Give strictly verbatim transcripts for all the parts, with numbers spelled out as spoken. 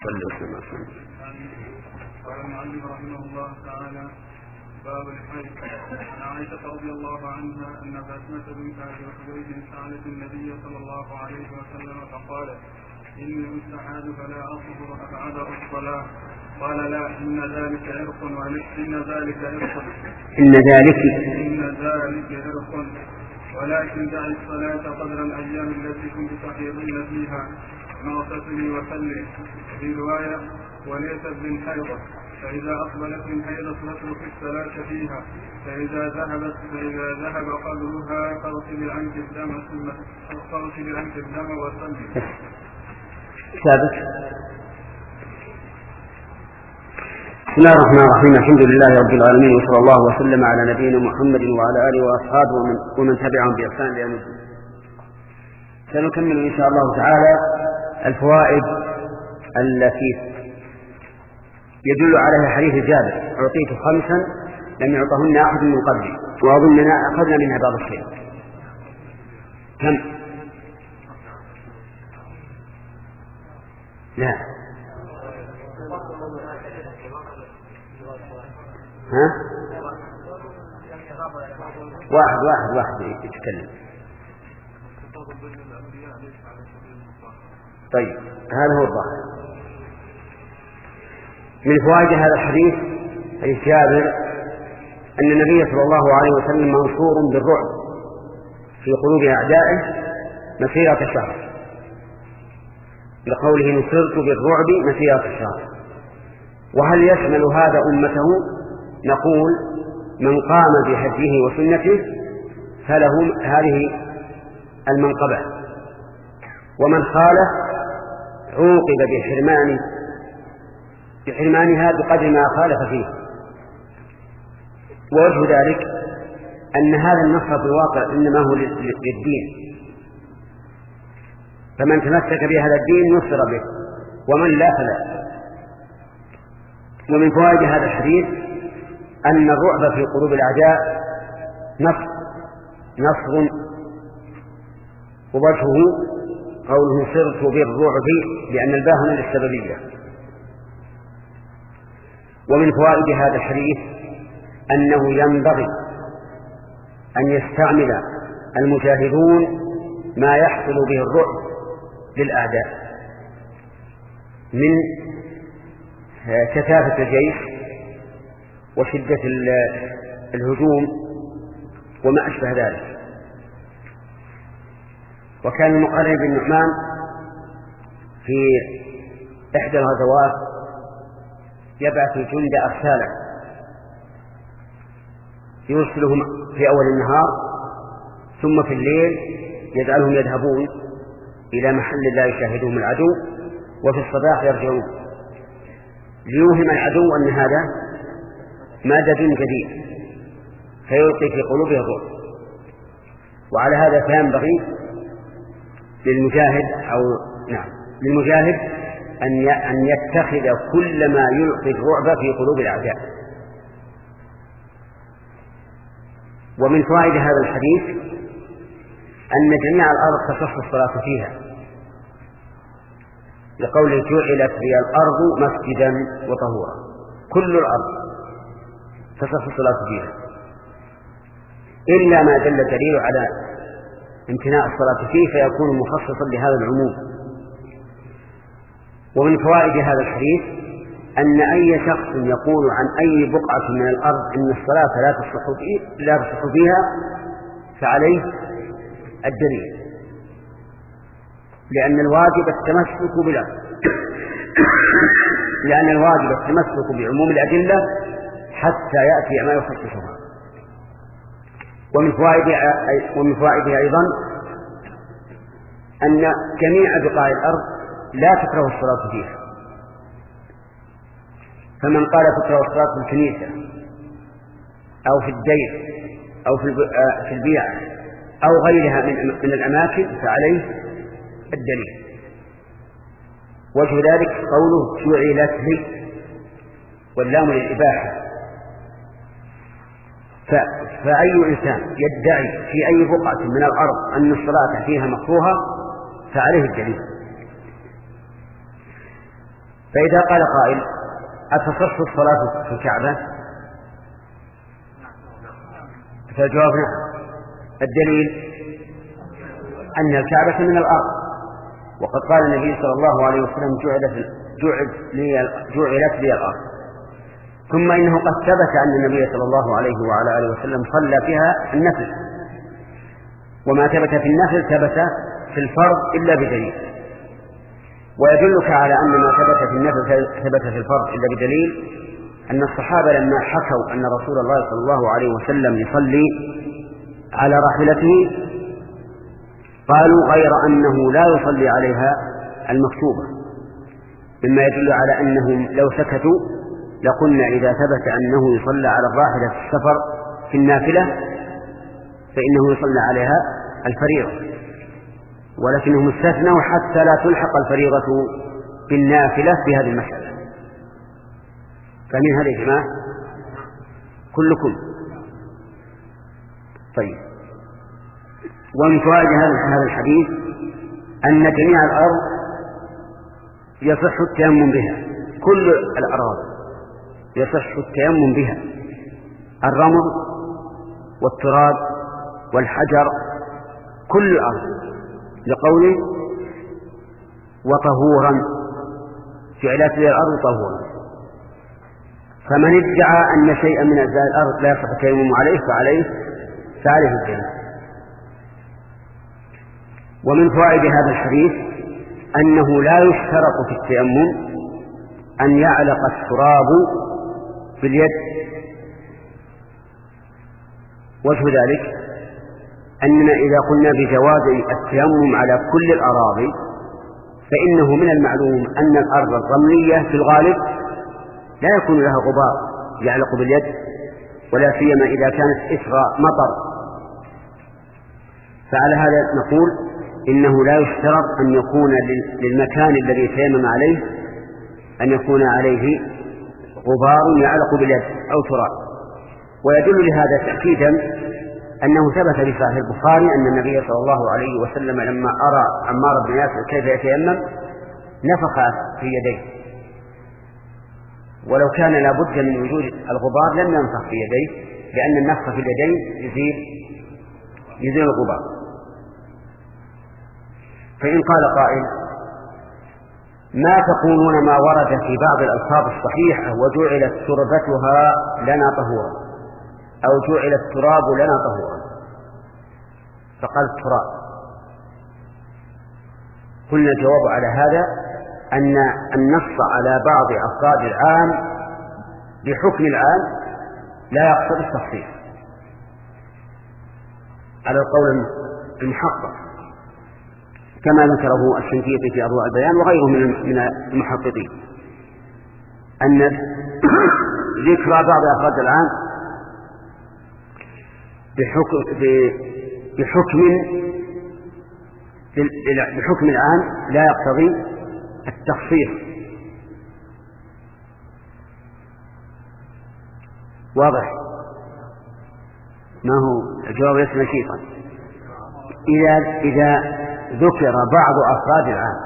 قال المؤلف رحمه الله تعالى: باب الحيض. عن عائشة رضي الله عنها أن فاطمة بنت أبي حبيب سألت النبي صلى الله عليه وسلم فقالت: إني أستحاذ فلا أصبر أفعذر الصلاة. قال: لا، إن ذلك عرق إن ذلك عرق إن ذلك إن ذلك عرق ولكن دع الصلاة قدر الأيام التي كنت تحيضين فيها، واغتسلي وصلي. في رواية: وليست بالحيضة، فإذا أقبلت من حيضة فاترك الصلاة فيها، فإذا ذهبت فإذا ذهب قدرها فاغسلي عنك الدم ثم فاغسلي عنك الدم وصلي. ثابت. بسم الله الرحمن الرحيم. الحمد لله رب العالمين، وصلى الله وسلم على نبينا محمد وعلى آله وأصحابه ومن, ومن تبعهم بإحسان إلى يوم الدين. سنكمل إن شاء الله تعالى الفوائد التي يدل عليها حديث جابر: أعطيت خمسا لم يعطهن أحد من قبلي، وأظننا أخذنا منها بعض الشيء. كم؟ لا، ها؟ واحد واحد واحد يتكلم. طيب، هذا هو الظاهر. من فوائد هذا الحديث حديث جابر أن النبي صلى الله عليه وسلم منصور بالرعب في قلوب أعدائه مسيرة شهر، لقوله: نصرت بالرعب مسيرة شهر. وهل يشمل هذا أمته؟ نقول: من قام بهديه وسنته فله هذه المنقبة، ومن خالف عوقب بحرمان بحرمانها بقدر ما خالف فيه. ووجه ذلك أن هذا النص في الواقع إنما هو للدين، فمن تمسك بهذا الدين نصر به، ومن لا فلا. ومن فوائد هذا الحديث أن الرعب في قلوب الأعداء نصر نصر ووجهه قوله: صرت بالرعب، لأن الباء هنا للسببية. ومن فوائد هذا الحديث أنه ينبغي أن يستعمل المجاهدون ما يحصل به الرعب للأعداء من كثافة الجيش وشدة الهجوم وما أشبه ذلك. وكان المقرن بن نعمان في إحدى الغزوات يبعث الجند أرسالا يرسلهم في أول النهار، ثم في الليل يجعلهم يذهبون إلى محل لا يشاهدهم العدو، وفي الصباح يرجعون، ليوهم العدو أن هذا مدد جديد فيلقي في قلوبه الرعب. وعلى هذا فينبغي للمجاهد أو نعم للمجاهد أن أن يتخذ كل ما يلقي الرعب في قلوب الأعداء. ومن فوائد هذا الحديث أن جميع الأرض تصح الصلاة فيها، لقوله: جعلت لي الأرض مسجدا وطهورا. كل الأرض تصح الصلاة فيها، إلا ما دل دليل على امتناع الصلاة فيه فيكون مخصصا لهذا العموم. ومن فوائد هذا الحديث أن أي شخص يقول عن أي بقعة من الأرض إن الصلاة لا تصح فيه لا تصح فيها فعليه الدليل، لأن الواجب التمسك بلا لأن الواجب التمسك بعموم الأدلة حتى يأتي ما يخصصها. ومن فوائدها ومن فوائدها أيضا أن جميع بقاع الأرض لا تكره الصلاة فيها، فمن قال تكره الصلاة في الكنيسة أو في الدير أو في البيعة أو غيرها من الأماكن فعليه الدليل. وجه ذلك قوله: جعلت لي، واللام للإباحة. فأي إنسان يدعي في أي بقعة من الأرض أن الصلاة فيها مكروهة فعليه الدليل. فإذا قال قائل أتصح الصلاة في الكعبة؟ فالجواب نعم. الدليل أن الكعبة من الأرض، وقد قال النبي صلى الله عليه وسلم جعلت لي, جعلت لي الأرض. ثم إنه قد ثبت أن النبي صلى الله عليه وعلى آله وسلم صلى فيها النفل، وما ثبت في النفل ثبت في الفرض إلا بدليل. ويدلك على أن ما ثبت في النفل ثبت في الفرض إلا بدليل أن الصحابة لما حكوا أن رسول الله صلى الله عليه وسلم يصلي على راحلته قالوا غير أنه لا يصلي عليها المكتوبة، مما يدل على أنهم لو سكتوا لقلنا إذا ثبت أنه يصلى على الراحلة في السفر في النافلة فإنه يصلى عليها الفريضة، ولكنهم استثنوا حتى لا تلحق الفريضة بالنافلة في هذه المسألة. فمن هذا يا جماعة كلكم. طيب، ومن فوائد هذا الحديث أن جميع الأرض يصح التيمم بها، كل الأراضي يصح التيمم بها، الرمل والتراب والحجر، كل الأرض، لقوله وطهورا، جعلت لي الأرض طهورا. فمن ادعى أن شيئا من أجزاء الأرض لا يصح التيمم عليه فعليه فعليه الدين. ومن فوائد هذا الحديث أنه لا يشترط في التيمم أن يعلق التراب في اليد. وجه ذلك أننا إذا قلنا بجواز التيمم على كل الأراضي فإنه من المعلوم أن الأرض الرملية في الغالب لا يكون لها غبار يعلق باليد، ولا سيما إذا كانت إثر مطر. فعلى هذا نقول إنه لا يشترط أن يكون للمكان الذي تيمم عليه أن يكون عليه غبار يعلق باليد أو تراب. ويدل لهذا تأكيدا أنه ثبت في صحيح البخاري أن النبي صلى الله عليه وسلم لما أرى عمار بن ياسر كيف يتيمم نفخ في يديه، ولو كان لابد من وجود الغبار لم ينفخ في يديه، لأن النفخ في اليدين يزيل يزيل الغبار. فإن قال قائل ما تقولون ما ورد في بعض الألفاظ الصحيحة وجعلت تربتها لنا طهورا أو جعل التراب لنا طهورا، فقال التراب. قلنا الجواب على هذا أن النص على بعض أفراد العام بحكم العام لا يقصد التخصيص على القول المحقق، كما ذكره الشنقيطي في أضواء البيان وغيره من المحققين، أن ذكر بعض أفراد العام بحكم بحكم بحكم العام لا يقتضي التخصيص. واضح؟ ما هو الجواب ليس نشيطا. إذا إذا ذكر بعض أفراد العام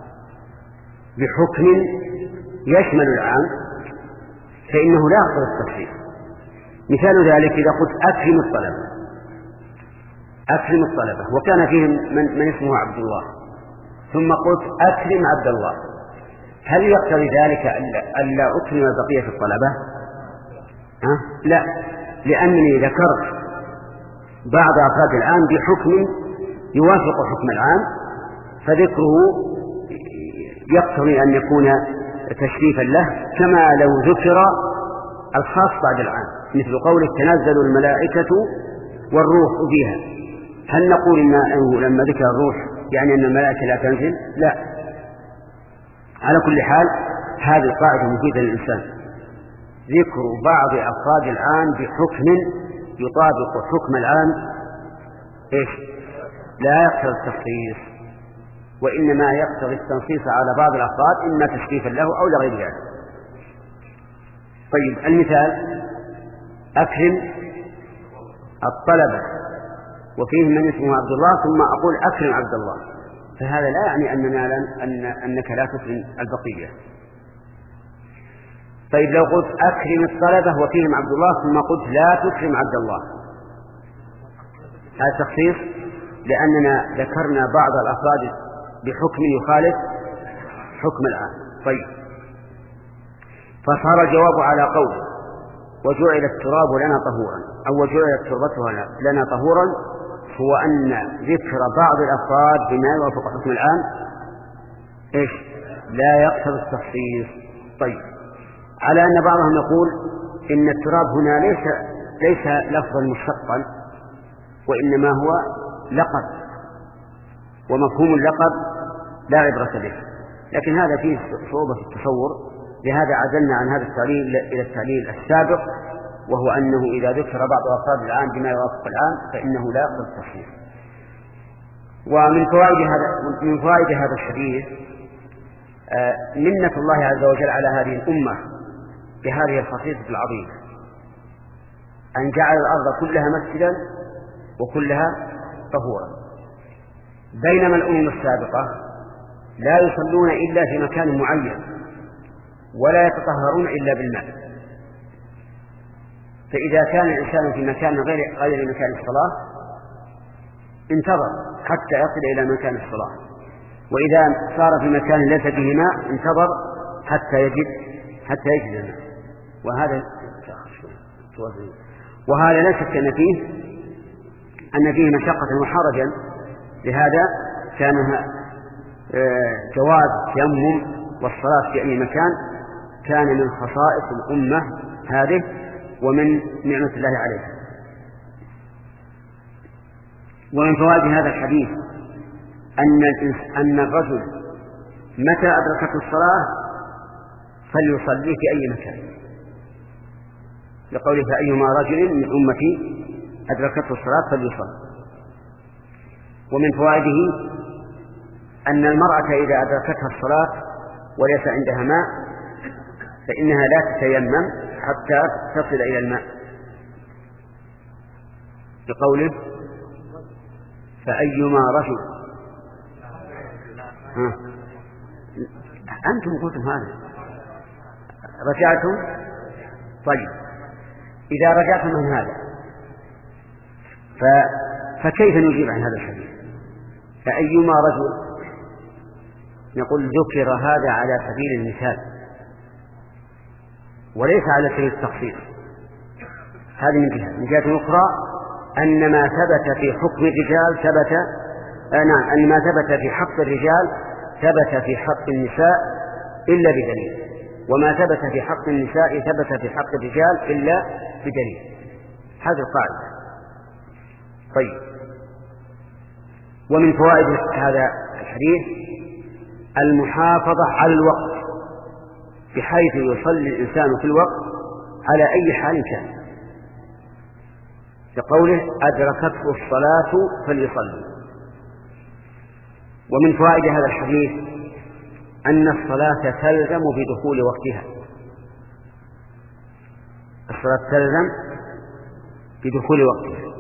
بحكم يشمل العام فإنه لا يقتضي التخصيص. مثال ذلك إذا قلت أكرم الطلبة أكرم الطلبة وكان فيهم من, من اسمه عبد الله، ثم قلت أكرم عبد الله، هل يقتضي ذلك ألا أكرم بقية الطلبة؟ ها؟ لا، لأنني ذكرت بعض أفراد العام بحكم يوافق حكم العام، فذكره يقتضي أن يكون تشريفا له، كما لو ذكر الخاص بعد العام، مثل قوله تنزل الملائكة والروح فيها. هل نقول إنه لما ذكر الروح يعني أن الملائكة لا تنزل؟ لا. على كل حال هذه القاعدة مفيدة للإنسان، ذكر بعض أفراد العام بحكم يطابق حكم العام إيش؟ لا يقتضي التخصيص، وإنما يقتضي التنصيص على بعض الأفراد إما تشريفا له أو لغير ذلك. طيب، المثال أكرم الطلبة وفيه من اسمه عبد الله ثم أقول أكرم عبد الله، فهذا لا يعني أننا لن أن أنك لا تكرم البقية، طيب لو قلت أكرم الطلبة وفيهم عبد الله ثم قلت لا تكرم عبد الله، هذا تخصيص لأننا ذكرنا بعض الأفراد بحكم يخالف حكم العام. طيب فصار الجواب على قول وجعل التراب لنا طهورا أو وجعلت تربتها لنا طهورا، هو أن ذكر بعض الأفراد بما يوافق حكم العام إيش لا يقتضي التخصيص. طيب على أن بعضهم يقول إن التراب هنا ليس ليس لفظا مشتقا وإنما هو لقب، ومفهوم اللقب لا عبرة به، لكن هذا فيه صعوبة في التصور، لهذا عزلنا عن هذا التعليل إلى التعليل السابق، وهو أنه إذا ذكر بعض أفراد العام بما يوافق العام فإنه لا يقتضي التخصيص. ومن فوائد هذا من فوائد هذا الحديث آه منة الله عز وجل على هذه الأمة بهذه الخصيصة العظيمة، أن جعل الأرض كلها مسجدا وكلها طهورا، بينما الأمم السابقة لا يصلون إلا في مكان معين ولا يتطهرون إلا بالماء. فإذا كان الإنسان في مكان غير غير مكان الصلاة انتظر حتى يصل إلى مكان الصلاة، وإذا صار في مكان ليس فيه ماء انتظر حتى يجد حتى يجد الماء. وهذا وهذا لا شك أن فيه أن فيه مشقة وحرجا، لهذا كان جواز التيمم والصلاة في أي مكان كان من خصائص الأمة هذه ومن نعمة الله عليها. ومن فوائد هذا الحديث أن أن الرجل متى أدركته الصلاة فليصلي في أي مكان، لقوله فأيما رجل من أمتي أدركته الصلاة فليصلي. ومن فوائده أن المرأة إذا أدركتها الصلاة وليس عندها ماء فإنها لا تتيمم حتى تصل إلى الماء، بقوله فأيما رجل. ها. أنتم قلتم هذا رجعتم. طيب إذا رجعتم من هذا ف... فكيف نجيب عن هذا الحديث؟ فأيما رجل نقول ذكر هذا على سبيل المثال وليس على سبيل التخصيص. هذه من جهة. من جهة أخرى أن ما ثبت في حكم الرجال ثبت آه نعم أن ما ثبت في حق الرجال ثبت في حق النساء إلا بدليل، وما ثبت في حق النساء ثبت في حق الرجال إلا بدليل. هذه القاعدة. طيب ومن فوائد هذا الحديث المحافظة على الوقت، بحيث يصلي الإنسان في الوقت على أي حال كان، كقوله أدركته الصلاة فليصلي. ومن فوائد هذا الحديث أن الصلاة تلزم بدخول وقتها، الصلاة تلزم بدخول وقتها.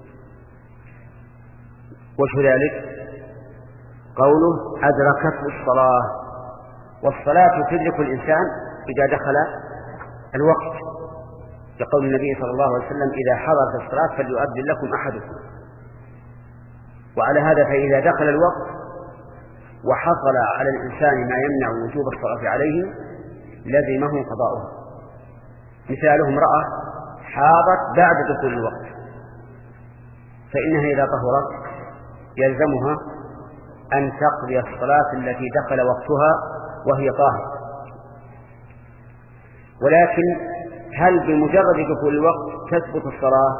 وش ذلك؟ قوله أدركته الصلاة، والصلاة تدرك الإنسان إذا دخل الوقت، يقول النبي صلى الله عليه وسلم إذا حضرت الصلاة فليؤذن لكم أحدكم. وعلى هذا فإذا دخل الوقت وحصل على الإنسان ما يمنع وجوب الصلاة عليه لزمه قضاؤها. مثاله امرأة حاضت بعد دخول الوقت، فإنها إذا طهرت يلزمها أن تقضي الصلاة التي دخل وقتها وهي طاهرة. ولكن هل بمجرد دخول الوقت تثبت الصلاة؟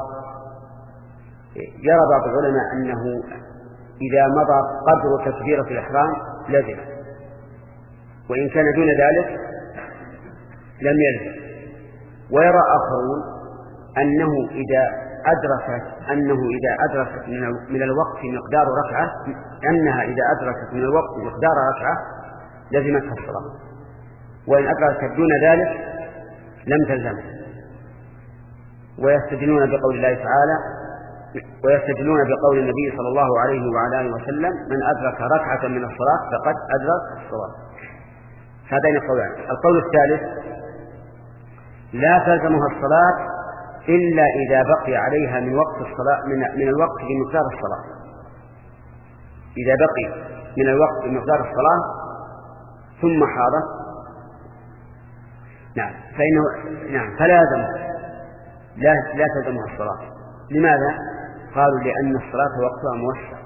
يرى بعض العلماء أنه إذا مضى قدر تكبيرة الإحرام لزم، وإن كان دون ذلك لم يلزم. ويرى آخرون أنه إذا أدركت أنه إذا أدركت من الوقت مقدار ركعة أنها إذا أدركت من الوقت مقدار ركعة لزمتها الصلاة، وإن أدركت دون ذلك لم تلزم. ويستدلون بقول الله تعالى ويستدلون بقول النبي صلى الله عليه وعلى آله وسلم من أدرك ركعة من الصلاة فقد أدرك الصلاة. هذين القولان. القول الثالث لا تلزمها الصلاة إلا إذا بقي عليها من وقت الصلاة من, من الوقت بمقدار الصلاة. إذا بقي من الوقت بمقدار الصلاة ثم حاضت نعم فإنه نعم فلازم لا لا تلزمها الصلاة. لماذا؟ قالوا لأن الصلاة وقتها موسع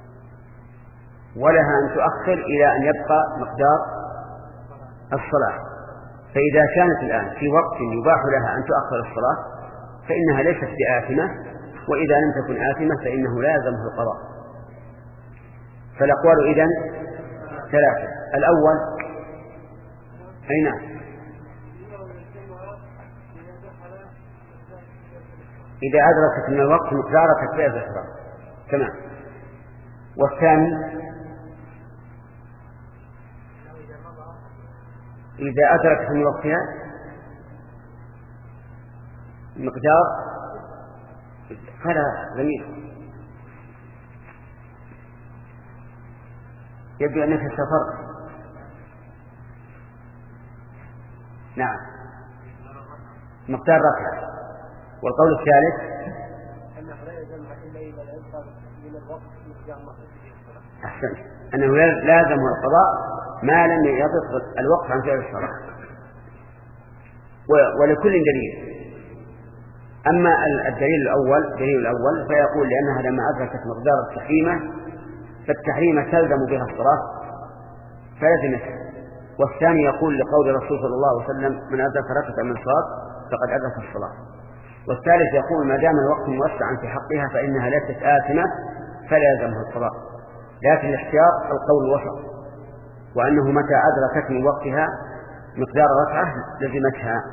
ولها أن تؤخر إلى أن يبقى مقدار الصلاة. فإذا كانت الآن في وقت يباح لها أن تؤخر الصلاة فإنها ليست بآثمة، وإذا لم تكن آثمة فإنه لا يلزمه القضاء. فالأقوال إذن ثلاثة. الأول أي نعم إذا أدركت من الوقت مقدار تكفير الصلاة تمام. والثاني إذا أدركت من وقتها مقدار فلا جميل يبدو أن في السفر نعم مقدار ركعة. والقول الثالث أحسن أنه لازم القضاء ما لم يضف الوقت عن فعل الصلاة. ولكل دليل. أما الدليل الأول الدليل الأول فيقول لأنها لما أدركت مقدار التحريمة فالتحريمة تلزم بها الصلاة فلزمتها. والثاني يقول لقول الرسول صلى الله عليه وسلم من أدرك ركعة من الصلاة فقد أدرك الصلاة. والثالث يقول ما دام الوقت موسعا في حقها فإنها ليست آثمة فلا يلزمها القضاء. لكن الاحتياط القول الوسط وأنه متى أدركت من وقتها مقدار ركعة لزمتها.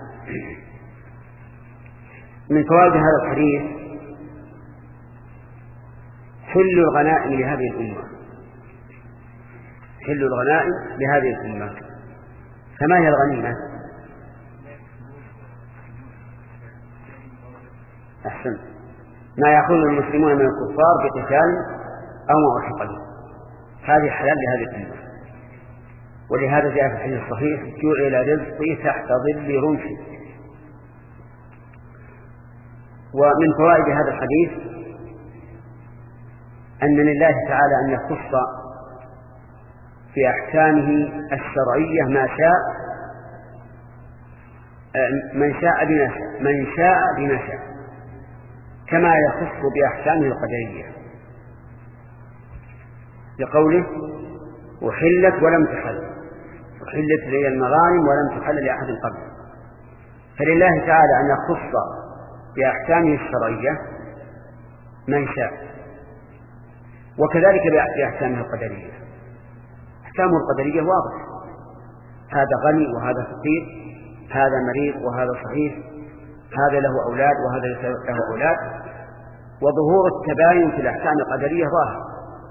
من فوائد هذا الحديث حل الغنائم لهذه الأمة حل الغنائم لهذه الأمة. فما هي الغنيمة؟ أحسن ما يأخذ المسلمون من الكفار بقتال أو معتقل هذه حلال لهذه الأمة. ولهذا جاء في الحديث الصحيح جعل رزقي تحت ظل رمحي. ومن فوائد هذا الحديث أن لله تعالى أن يخص في أحكامه الشرعية ما شاء من شاء بما شاء من شاء بما شاء كما يخص بأحكامه القدرية لقوله وحلت ولم تحل وحلت لي المغانم ولم تحل لأحد قبل. فلله تعالى أن يخص بأحكامه الشرعية من شاء وكذلك بأحكامه القدرية. أحكامه القدرية واضحة هذا غني وهذا فقير هذا مريض وهذا صحيح هذا له أولاد وهذا له أولاد. وظهور التباين في الأحكام القدرية ظاهر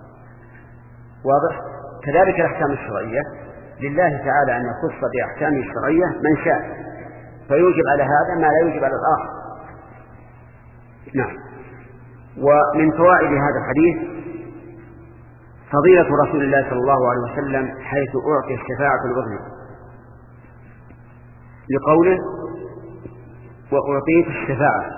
واضح. كذلك الأحكام الشرعية لله تعالى أن يخص بأحكامه الشرعية من شاء فيوجب على هذا ما لا يوجب على الآخر. نعم. ومن فوائد هذا الحديث فضيلة رسول الله صلى الله عليه وسلم حيث أعطي الشفاعة العظمى لقوله وأعطيت الشفاعة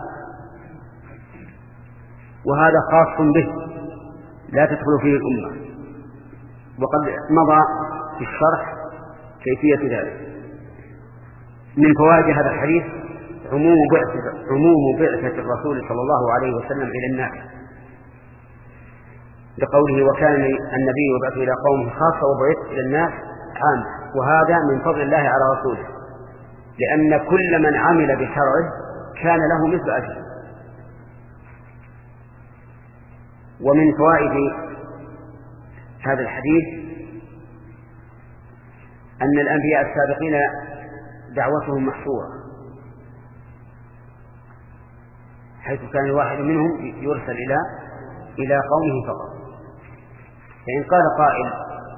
وهذا خاص به لا تدخل فيه الأمة. وقد مضى في الشرح كيفية ذلك. من فوائد هذا الحديث عموم بعثة, عموم بعثة الرسول صلى الله عليه وسلم إلى الناس لقوله وكان النبي يبعث إلى قومه خاصة وبعث إلى الناس عامة. وهذا من فضل الله على رسوله لأن كل من عمل بشرعه كان له مثل أجر. ومن فوائد هذا الحديث أن الأنبياء السابقين دعوتهم محصورة حيث كان الواحد منهم يرسل إلى إلى قومه فقط. فإن قال قائل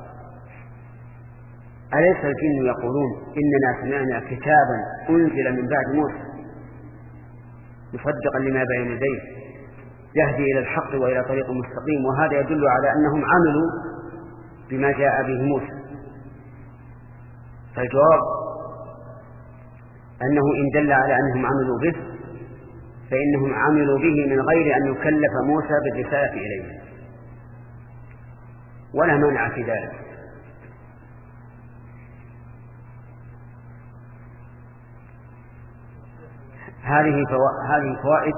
أليس الجن يقولون إننا سمعنا كتابا أنزل من بعد موسى مصدقا لما بين يديه يهدي إلى الحق وإلى طريق مستقيم وهذا يدل على أنهم عملوا بما جاء به موسى. فالجواب أنه إن دل على أنهم عملوا به فإنهم عملوا به من غير أن يكلف موسى بالرسالة إليه، ولا مانع في ذلك. هذه هذه فوائد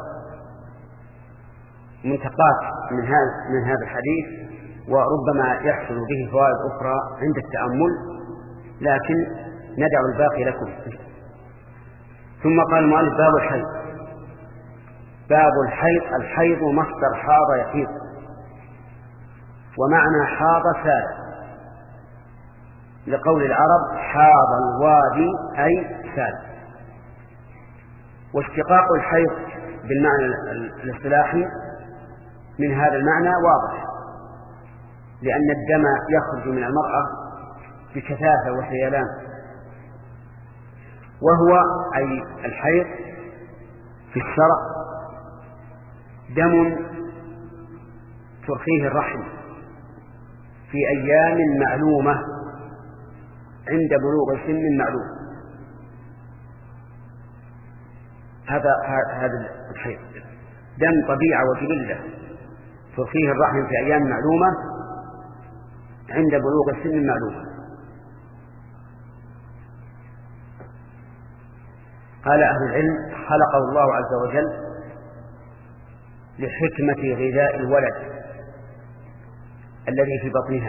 منتقات من هذا من هذا الحديث، وربما يحصل به فوائد أخرى عند التأمل، لكن ندع الباقي لكم. ثم قال المؤلف: باب الحيض. باب الحيض. الحيض مصدر حاض يحيض، ومعنى حاض سال، لقول العرب: حاض الوادي أي سال. واشتقاق الحيض بالمعنى الاصطلاحي من هذا المعنى واضح، لأن الدم يخرج من المرأة بكثافة وسيلان، وهو أي الحيض في الشرع دم ترخيه الرحم في أيام معلومة عند بلوغ سن معلوم. هذا هذا الحيض دم طبيعة وجبلة ترخيه الرحم في أيام معلومة عند بلوغ سن معلومة. قال أهل العلم: خلقه الله عز وجل لحكمة غذاء الولد الذي في بطنها،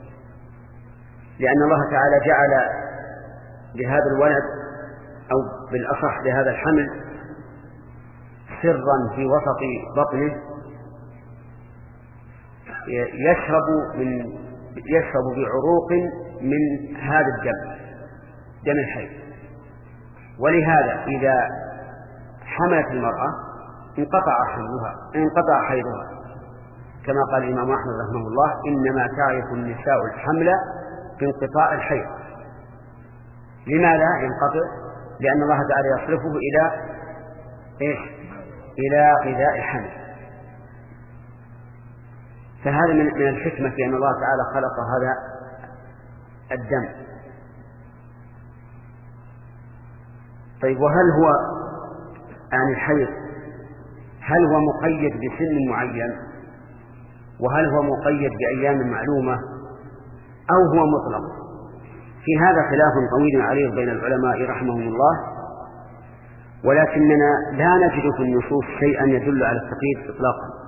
لأن الله تعالى جعل لهذا الولد أو بالأصح لهذا الحمل سرا في وسط بطنه يشرب من يشرب بعروق من هذا الدم، دم الحيض. ولهذا إذا حملت المرأة انقطع حملها انقطع حيضها، كما قال الإمام أحمد رحمه الله: إنما تعرف النساء الحمل بانقطاع الحيض. لماذا ينقطع؟ لأن الله تعالى يصرفه إلى إيش؟ إلى غذاء الحمل. فهذا من الحكمة في أن الله تعالى خلق هذا الدم. طيب، وهل هو عن الحيض هل هو مقيد بسن معين، وهل هو مقيد بأيام معلومة، أو هو مطلق؟ في هذا خلاف طويل عريض بين العلماء رحمهم الله، ولكننا لا نجد في النصوص شيئا يدل على التقييد إطلاقا.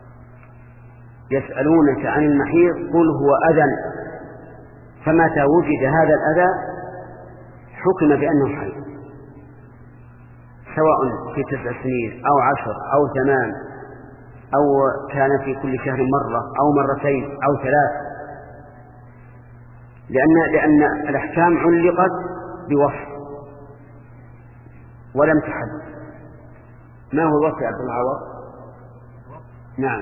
يسألونك عن المحيض قل هو أذى، فمتى وجد هذا الأذى حكم بأنه حيض، سواء في تسع سنين أو عشر أو ثمان، أو كان في كل شهر مرة أو مرتين أو ثلاث، لأن, لأن الأحكام علقت بوصف ولم تحد. ما هو الوصف يا عبد العوض؟ نعم.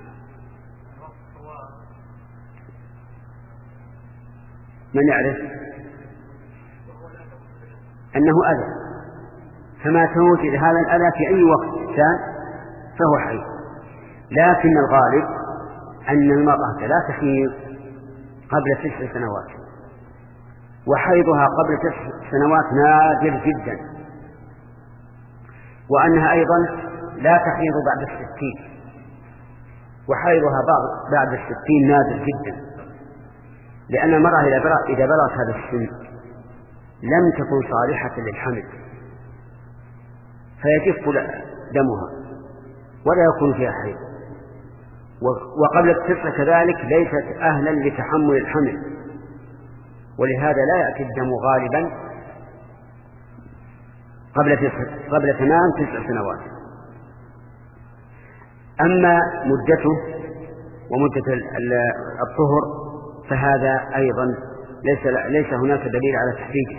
من يعرف أنه أذى، فما توجد هذا الأذى في أي وقت كان فهو حيض. لكن الغالب أن المرأة لا تحيض قبل تسع سنوات، وحيضها قبل تسع سنوات نادر جدا، وأنها أيضا لا تحيض بعد الستين، وحيضها بعد الستين نادر جدا، لأن المرأة إذا بلغت هذا السن لم تكن صالحة للحمل، فيجف دمها ولا يكون فيها حيض، وقبل التسع كذلك ليست أهلا لتحمل الحمل، ولهذا لا يأتي الدم غالبا قبل تسع قبل تمام تسع سنوات. أما مدته ومدة الطهر فهذا أيضا ليس ليس هناك دليل على تحديده،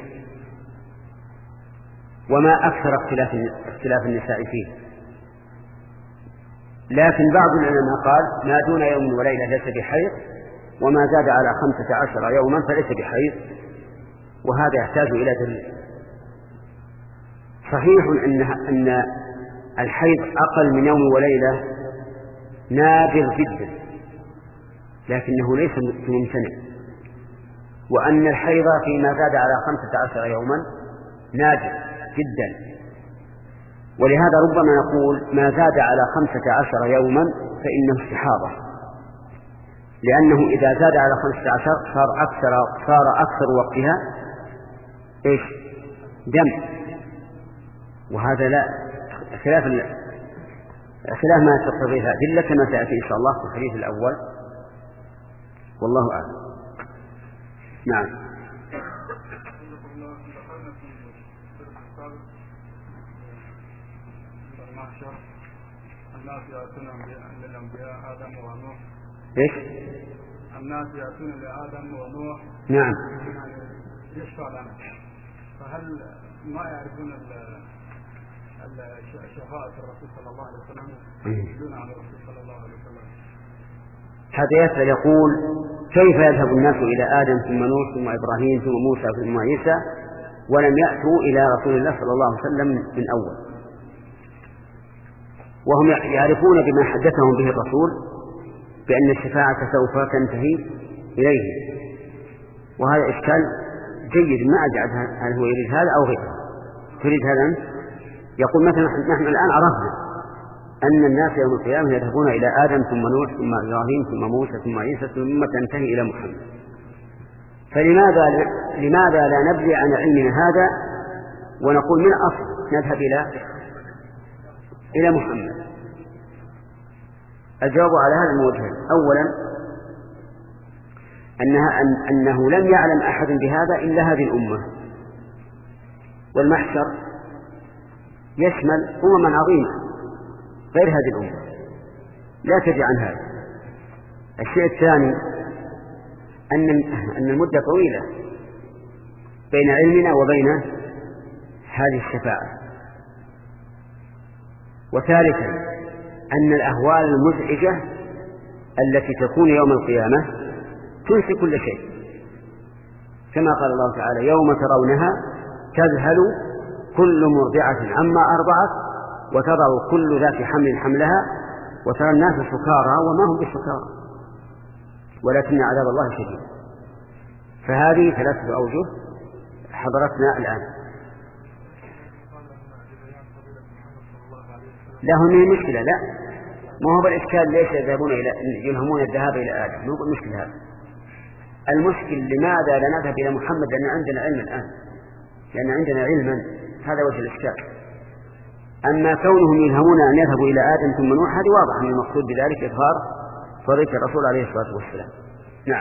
وما أكثر اختلاف اختلاف النساء فيه. لكن بعض العلماء قال ما دون يوم وليلة ليس بحيض، وما زاد على خمسة عشر يوما فليس بحيض، وهذا يحتاج إلى دليل. صحيح أن أن الحيض أقل من يوم وليلة نادر جدا، لكنه ليس ممتنع، وأن الحيض فيما زاد على خمسة عشر يوما نادر جدا. ولهذا ربما نقول ما زاد على خمسة عشر يوما فإنه استحاضة، لأنه إذا زاد على خمسة عشر صار أكثر, صار أكثر وقتها إيش؟ دم. وهذا لا خلاف خلاف ما تقتضيه الأدلة كما سيأتي إن شاء الله في الحديث الأول، والله أعلم. نعم. الناس يأتون للأنبياء آدم ونوح. إيش؟ الناس يأتون لآدم ونوح. نعم. يشفع لنا، فهل ما يعرفون شفاعة الرسول صلى الله عليه وسلم يسألون عن الرسول صلى الله عليه وسلم؟ هذا يسأل يقول كيف يذهب الناس إلى آدم ثم نوح ثم إبراهيم ثم موسى ثم عيسى ولم يأتوا إلى رسول الله صلى الله عليه وسلم من أول، وهم يعرفون بما حدثهم به الرسول بأن الشفاعة سوف تنتهي إليه. وهذا إشكال جيد، ما أجعل هل هو يريد هذا أو غيره. تريد هذا أنت؟ يقول مثلا نحن الآن عرفنا أن الناس يوم القيامة يذهبون إلى آدم ثم نوح ثم إبراهيم ثم موسى ثم عيسى ثم تنتهي إلى محمد، فلماذا لماذا لا نبني عن علمنا هذا ونقول من أصل نذهب إلى إلى محمد؟ الجواب على هذا الموجه: أولا أنها أن أنه لم يعلم أحد بهذا إلا هذه الأمة، والمحشر يشمل أمما عظيمة غير هذه الأمة، لا تدري عن هذا. الشيء الثاني أن أن المدة طويلة بين علمنا وبين هذه الشفاعة. وثالثا أن الأهوال المزعجة التي تكون يوم القيامة تنسي كل شيء، كما قال الله تعالى: يوم ترونها تذهل كل مرضعة عما أرضعت وتضع كل ذات حمل حملها وترى الناس سكارى وما هم بسكارى ولكن عذاب الله شديد. فهذه ثلاثة أوجه حضرتنا الآن. لا هنا مشكلة، لا ما هو بالإشكال ليش يذهبون إلى يلهمون الذهاب إلى آدم، مو بالمشكلة هذا. المشكل لماذا لا نذهب إلى محمد؟ لأن عندنا علم الآن، لأن عندنا علما، هذا وجه الإشكال. أما كونهم يلهمون أن يذهبوا إلى آدم ثم نوح هذه واضح أن المقصود بذلك إظهار فضيلة الرسول عليه الصلاة والسلام. نعم.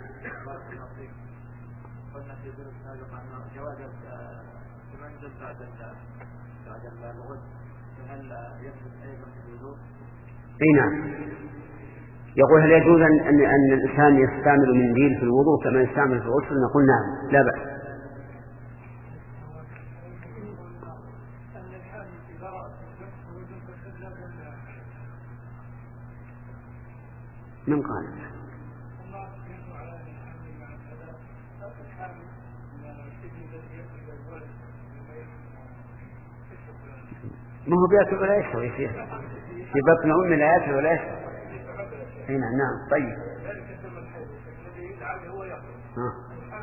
اي نعم. يقول هل يجوز أن, أن الإنسان يستعمل منديل في الوضوء كما يستعمل في الغسل؟ نقول نعم لا بأس. من قال؟ ما هو بيأكل ولا يشرب يصير في بطن أمه، لا يأكل ولا يشرب. أي نعم. نعم. طيب. ها.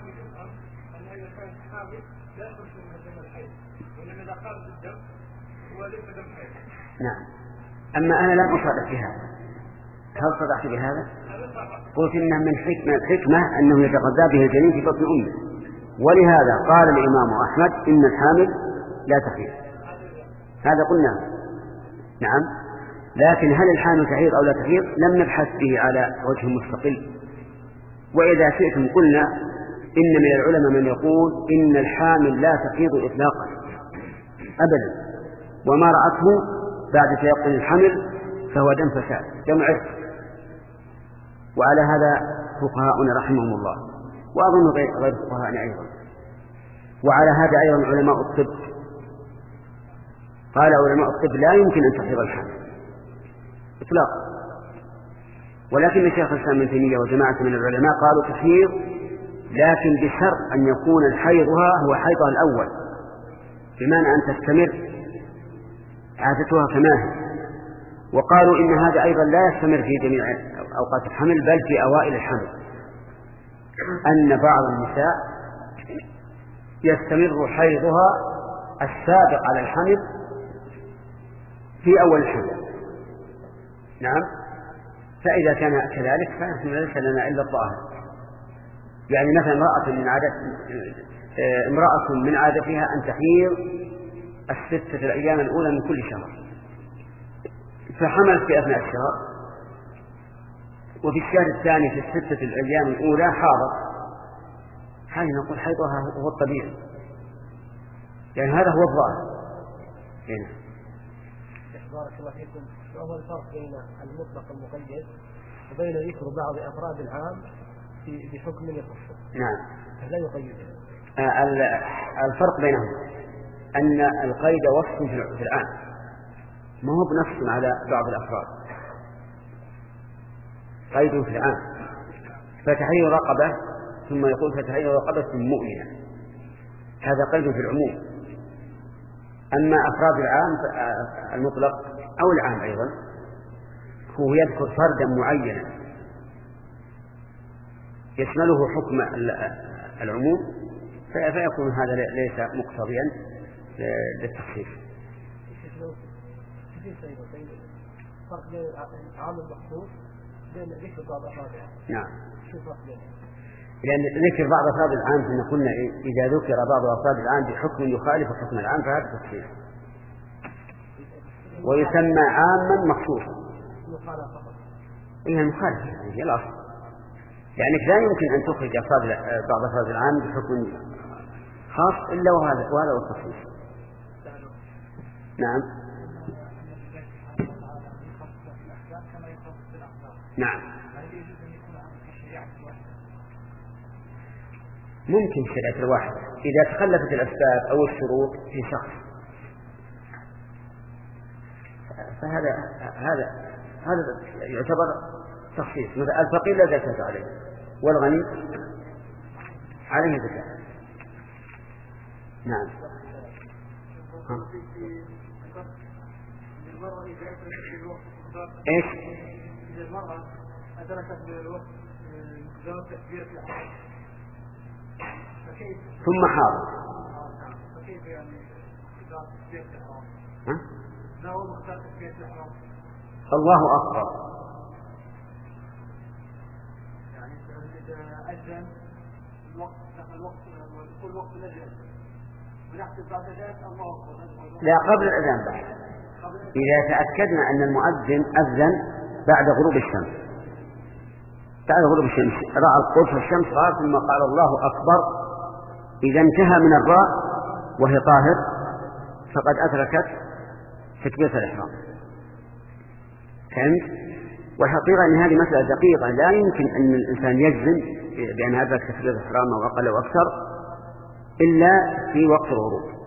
نعم. أما أنا لم أصدق بهذا. هل صدقت بهذا؟ قلت إن من حكمة الحكمة أنه يتغذى به الجنين في بطن أمه، ولهذا قال الإمام أحمد إن الحامل لا تحيض. هذا قلنا نعم. لكن هل الحامل تحيض أو لا تحيض لم نبحث به على وجه مستقل. وإذا شئتم قلنا إن من العلماء من يقول إن الحامل لا تحيض إطلاقا أبدا، وما رأته بعد تيقن الحمل فهو دم فساد، دم عرق. وعلى هذا فقهاؤنا رحمهم الله، وأظن غير فقهاءنا أيضا. وعلى هذا أيضا علماء الطب، قال علماء الطب لا يمكن أن تحيض الحامل إطلاقا. ولكن الشيخ الإسلام ابن تيمية وجماعة من العلماء قالوا تحيض، لكن بشرط أن يكون حيضها هو حيضها الأول، بمعنى أن تستمر عادتها كما هي. وقالوا إن هذا أيضا لا يستمر في جميع أوقات الحمل بل في أوائل الحمل، أن بعض النساء يستمر حيضها السابق على الحمل في أول الحمل. نعم. فإذا كان كذلك فنحن ليس لنا إلا الظاهر. يعني مثلا امرأة من عادة امرأة من عادتها أن تحيض الستة الأيام الأولى من كل شهر، فحملت في أثناء الشهر، وفي الشهر الثاني في الستة الأيام الأولى حاضت، هذه نقول حيضها هو الطبيعي، يعني هذا هو الظاهر. هنا بارك الله فيكم. وهو الفرق بين المطلق والمقيد وبين ذكر بعض أفراد العام بحكم يخصه. نعم. لا يقيد. الفرق بينهم أن القيد وصف في العام، ما هو بنص على بعض الأفراد، قيد في العام. فتحرير رقبة ثم يقول فتحرير رقبة مؤمنة، هذا قيد في العموم. أما أفراد العام المطلق أو العام أيضا هو يذكر فردا معينا يشمله حكم العموم، فيكون هذا ليس مقتضيا للتخصيص. فرق بين العام المخصوص بين ذكر بعض أفراد. نعم. شو فرق بينه؟ لأن ذكر بعض أفراد العام كنا قلنا إذا ذكر بعض أفراد العام بحكم يخالف حكم العام فهذا تخصيص، ويسمى عاما مخصوصا. إيه المخالفة هي الأصل، لأنك لا يمكن أن تخرج أفراد بعض أفراد العام بحكم خاص إلا وهذا وهذا هو التخصيص. نعم. نعم. ممكن شريعة الواحد إذا تخلفت الأسباب أو الشروط في شخص، فهذا هذا هذا يعتبر تخصيص. مثلا الفقير لا زكاة عليه والغني عليه زكاة. نعم. ايش؟ إذا المرأة أدركت بالوقت مقدار تكبيرة الإحرام ثم حاضر، فكيف يعني مقدار تكبيرة الإحرام؟ ها؟ ما هو مقدار تكبيرة الإحرام؟ الله أكبر. يعني إذا أذن الوقت الوقت كل وقت الأذان ونحسب بعد ذلك الله أكبر. لا، قبل الأذان بعد. إذا تأكدنا أن المؤذن أذن بعد غروب الشمس، بعد غروب الشمس رأى القرص الشمس قال ثم قال الله أكبر، إذا انتهى من الراء وهي طاهر فقد أدركت تكبيرة الإحرام. فهمت؟ والحقيقة أن هذه مسألة دقيقة، لا يمكن أن الإنسان يجزم بأن أدرك تكبيرة الإحرام أو أقل أو أكثر إلا في وقت الغروب،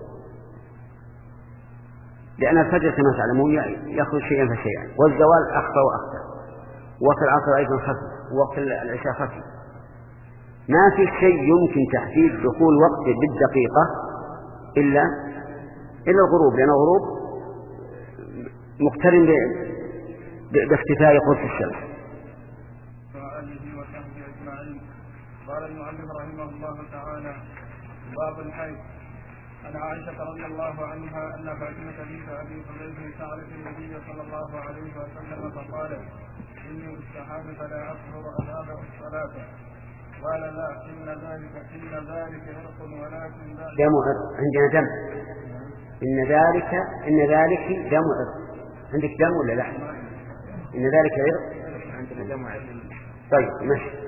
لأن الفجر كما تعلمون يأخذ شيئا فشيئا، والزوال أخفى وأخفى، وقت العصر أيضا خفي، وقت العشاء خفي. ما في شيء يمكن تحديد دخول وقت بالدقيقة إلا إلا الغروب، لأن الغروب مقترن باختفاء قرص الشمس. وآله وصحبه أجمعين. قال المؤلف رحمه الله تعالى: باب الحيض. عن عائشة رضي الله عنها أن فاطمة بنت أبي حبيب سألت النبي صلى الله عليه وسلم فقالت: إني استحاب فلا أطهر أذان الصلاة. قال: لا، إن ذلك إن ذلك عرق ولكن ذلك دم عرق. عندنا دم. إن ذلك إن ذلك دم عرق. عندك دم ولا لا؟ إن ذلك عرق. عندنا دم عرق. طيب ماشي.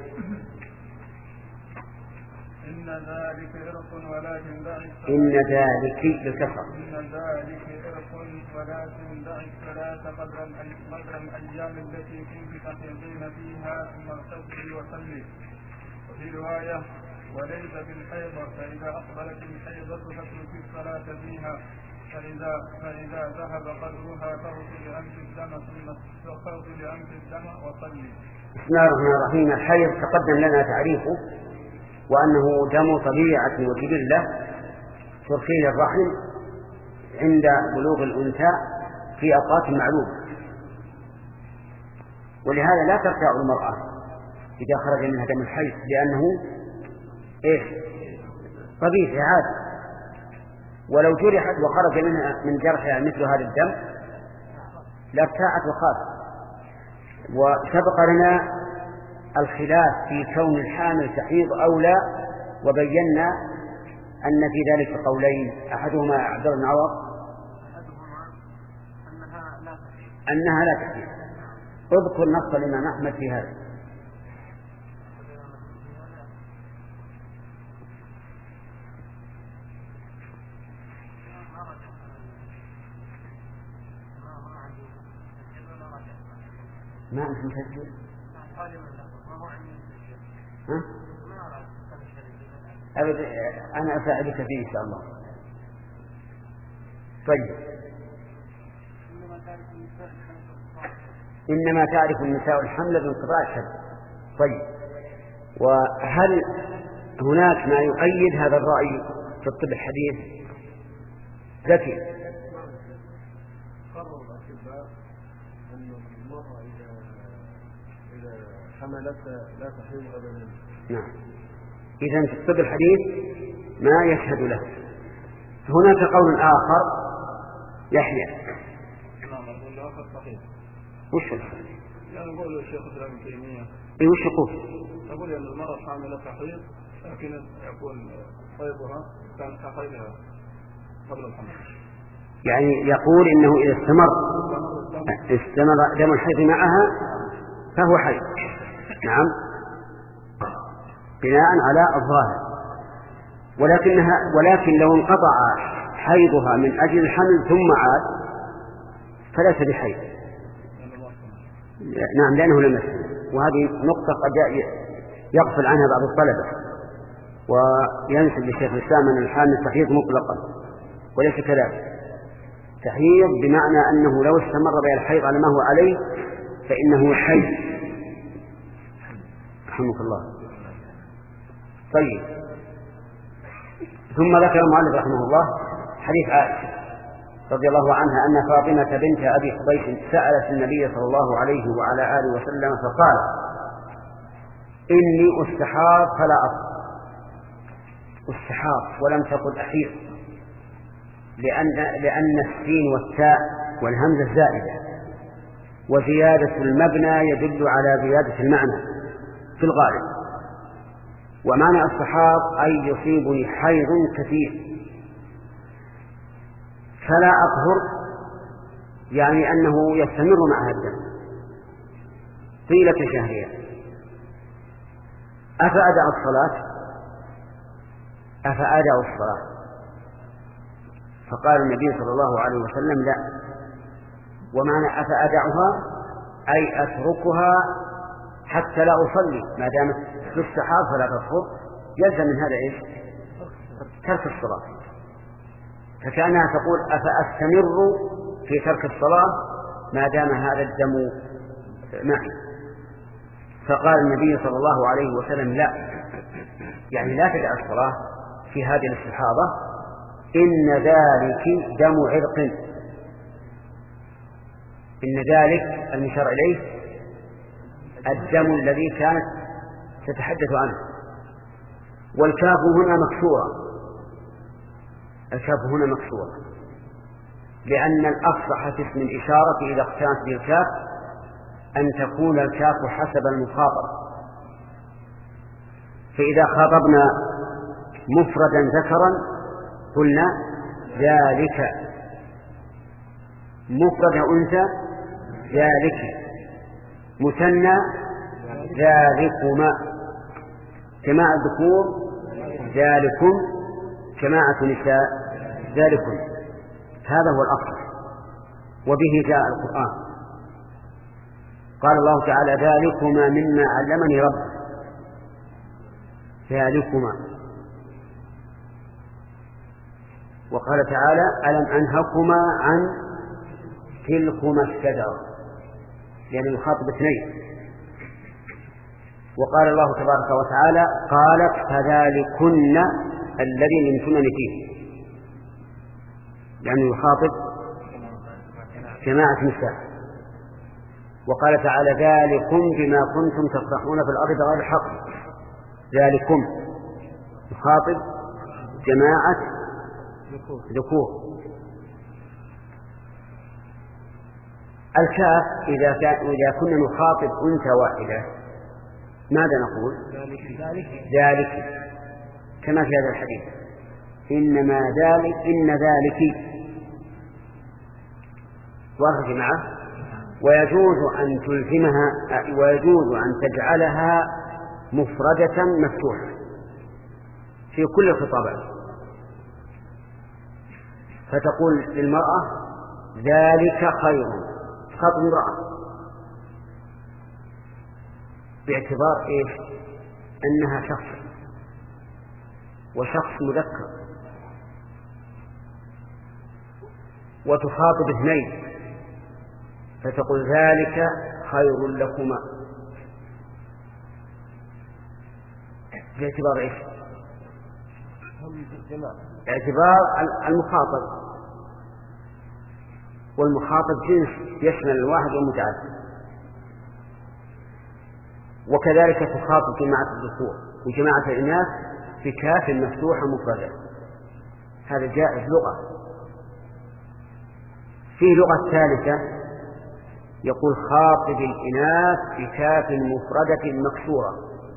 إن ذلك عرق ولكن دع الصلاة. إن ذلك بالكسر. إن ذلك عرق ولكن دع الصلاة قدر الأيام التي كنت تحيضين فيها ثم اغتسلي وصلي. وفي رواية: وليس بالحيضة، فإذا أقبلت الحيضة فاتركي الصلاة فيها، فإذا فإذا ذهب قدرها فاغسلي عنك الدم ثم فاغسلي عنك الدم وصلي. بسم الله الرحمن الرحيم. الحيض تقدم لنا تعريفه، وأنه دم طبيعة وجبلة ترخي الرحم عند بلوغ الأنثى في أوقات معلومة، ولهذا لا ترجع المرأة إذا خرج منها دم الحيض، لأنه إيش؟ طبيعي عادي. ولو جرحت وخرج منها من جرحها مثل هذا الدم لارتاعت وخافت. وسبق لنا الخلاف في كون الحامل تحيض أو لا، وبينا أن في ذلك قولين، أحدهما عبد الله بن عوض أنها لا تحيض. اذكر نص الإمام أحمد في هذا. ما أنت مسجل؟ ها؟ أبدا، أنا أساعدك فيه إن شاء الله. طيب، إنما تعرف النساء الحمل بانقطاع الشهر. طيب، وهل هناك ما يؤيد هذا الرأي في الطب الحديث؟ ذكي قرر الأطباء أن المرأة إذا إذا حملت لا تحيض أبدا. نعم، إذن في الطب الحديث ما يشهد له. هناك قول آخر يحيى. نعم، القول الآخر صحيح. وش الصحيح؟ يعني يقول الشيخ الإسلام ابن تيمية. إيه وش يقول؟ يقول أن المرأة حاملة تحيض لكن يكون حيضها كان كحيضها قبل الحمل. يعني يقول إنه إذا استمر استمر دم الحيض معها فهو حيض. نعم، بناء على الظاهر. ولكنها ولكن لو انقطع حيضها من أجل الحمل ثم عاد فليس بحيض. نعم، لأنه لم يستمر. وهذه نقطة قد يغفل عنها بعض الطلبة وينسب لشيخ الإسلام أن الحامل تحيض مطلقا، وليس كذلك. تحيض بمعنى أنه لو استمر بها الحيض على ما هو عليه فإنه حيض. رحمك الله. طيب، ثم ذكر المؤلف رحمه الله حديث عائشة رضي الله عنها أن فاطمة بنت أبي حبيش سألت النبي صلى الله عليه وعلى آله وسلم فقال: إني أستحاض فلا أصل. استحاض ولم تقل أحيض، لأن, لأن السين والتاء والهمزة زائدة، وزيادة المبنى يدل على زيادة المعنى في الغالب. ومعنى الصحاب أي يصيبني حيض كثير فلا أطهر، يعني أنه يستمر مع الدم طيلة شهرها. أفأدع الصلاة أفأدع الصلاة فقال النبي صلى الله عليه وسلم: لا. ومعنى أفأدعها أي أتركها حتى لا أصلي ما دامت في السحاب فلا تطهر. يلزم من هذا إيش؟ ترك الصلاة. فكأنها تقول: أفأستمر في ترك الصلاة ما دام هذا الدم معي. فقال النبي صلى الله عليه وسلم: لا، يعني لا تدع الصلاة في هذه الاستحاضة، إن ذلك دم عرق. إن ذلك المشار إليه الدم الذي كانت تتحدث عنه. والكاف هنا مكسورة، الكاف هنا مكسورة لأن الأفصح في اسم الإشارة إذا اقترنت بالكاف أن تكون الكاف حسب المخاطب. فإذا خاطبنا مفردا ذكرا قلنا ذلك، مفرد أنثى ذلك، مثنى ذلكما، جماعة الذكور ذلكم، جماعة نساء ذلكم. هذا هو الأصل، وبه جاء القرآن. قال الله تعالى: ذلكما مما علمني ربي. ذلكما. وقال تعالى: ألم أنهكما عن تلكما الشجرة، يعني يخاطب اثنين. وقال الله تبارك وتعالى: قالت فذلكن الذي لمتنني فيه، يعني يخاطب جماعة نساء. وقال تعالى: ذلكم بما كنتم تفرحون في الأرض بغير الحق. ذلكم يخاطب جماعة ذكور. الكاف إذا كان إذا كنا نخاطب أنثى واحدة ماذا نقول؟ ذلك، كما في هذا الحديث إنما ذلك إن ذلك واضح معه. ويجوز أن تلزمها ويجوز أن تجعلها مفردة مفتوحة في كل الخطابات، فتقول للمرأة ذلك خير، خاطب امرأة باعتبار إيش؟ أنها شخص وشخص مذكر، وتخاطب اثنين فتقول ذلك خير لكما باعتبار إيش؟ باعتبار المخاطب، والمخاطب جنس يشمل الواحد والمتعدد. وكذلك تخاطب جماعة الذكور وجماعة الإناث في كاف مفتوحة مفردة، هذا جائز لغة. في لغة ثالثة يقول خاطب الإناث بكاف مفردة مكسورة،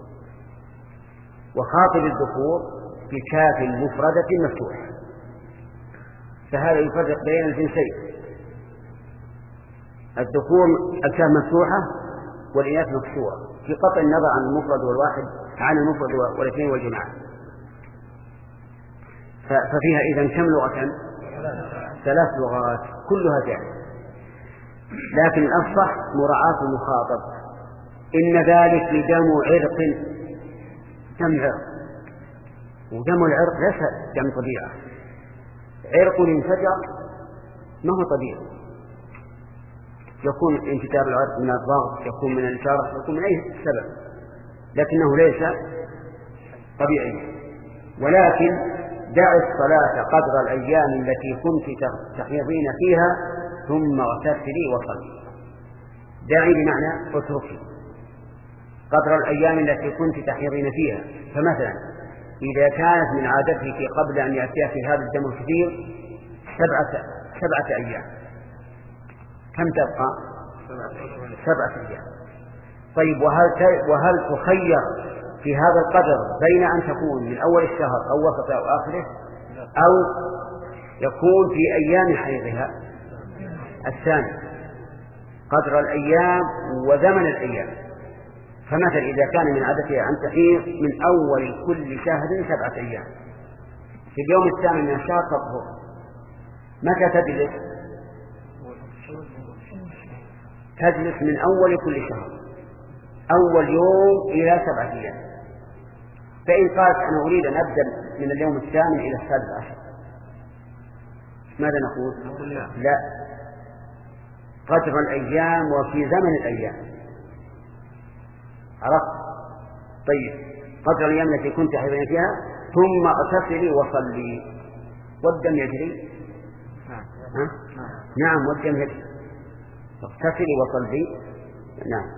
وخاطب الذكور بكاف مفردة مفتوحة، فهذا يفرق بين الجنسين، الذكور الكاف مفتوحة والإناث مكسورة، في قطع النظر عن المفرد والواحد عن المفرد والاثنين والجماعة. ففيها إذن كم لغة؟ ثلاث لغات كلها جائزة، لكن الأفصح مراعاة المخاطب. إن ذلك دم عرق، دم عرق، ودم العرق ليس دم طبيعة، عرق انفجر ما هو طبيعي، يكون انفجار العرق من الضغط، يكون من الجرح، يكون من أي سبب، لكنه ليس طبيعي. ولكن دع الصلاة قدر الأيام التي كنت تحيضين فيها ثم اغتسلي وصلي. دعي بمعنى اتركي قدر الأيام التي كنت تحيضين فيها. فمثلا إذا كانت من عادتك قبل أن يأتيك هذا الدم الكثير سبعة, سبعة أيام، كم تبقى؟ سبعة أيام. طيب وهل, وهل تخير في هذا القدر بين أن تكون من أول الشهر أو وسط أو آخره، أو يكون في أيام حيضها الثاني قدر الأيام وزمن الأيام؟ فمثلا إذا كان من عادتها أن تحيض من أول كل شهر سبعة أيام، في اليوم الثامن من الشهر تطهر، متى تجلس؟ تجلس من أول كل شهر أول يوم إلى سبعة أيام. فإن قالت أنا أريد أن أبدأ من اليوم الثامن إلى السادس عشر، ماذا نقول؟ لا، قدر الأيام وفي زمن الأيام. عرفت؟ طيب قدر الأيام التي كنت حيضين فيها ثم اغتسلي وصلي، والدم يجري. ها؟ نعم والدم يجري، اغتسلي وصلي. نعم.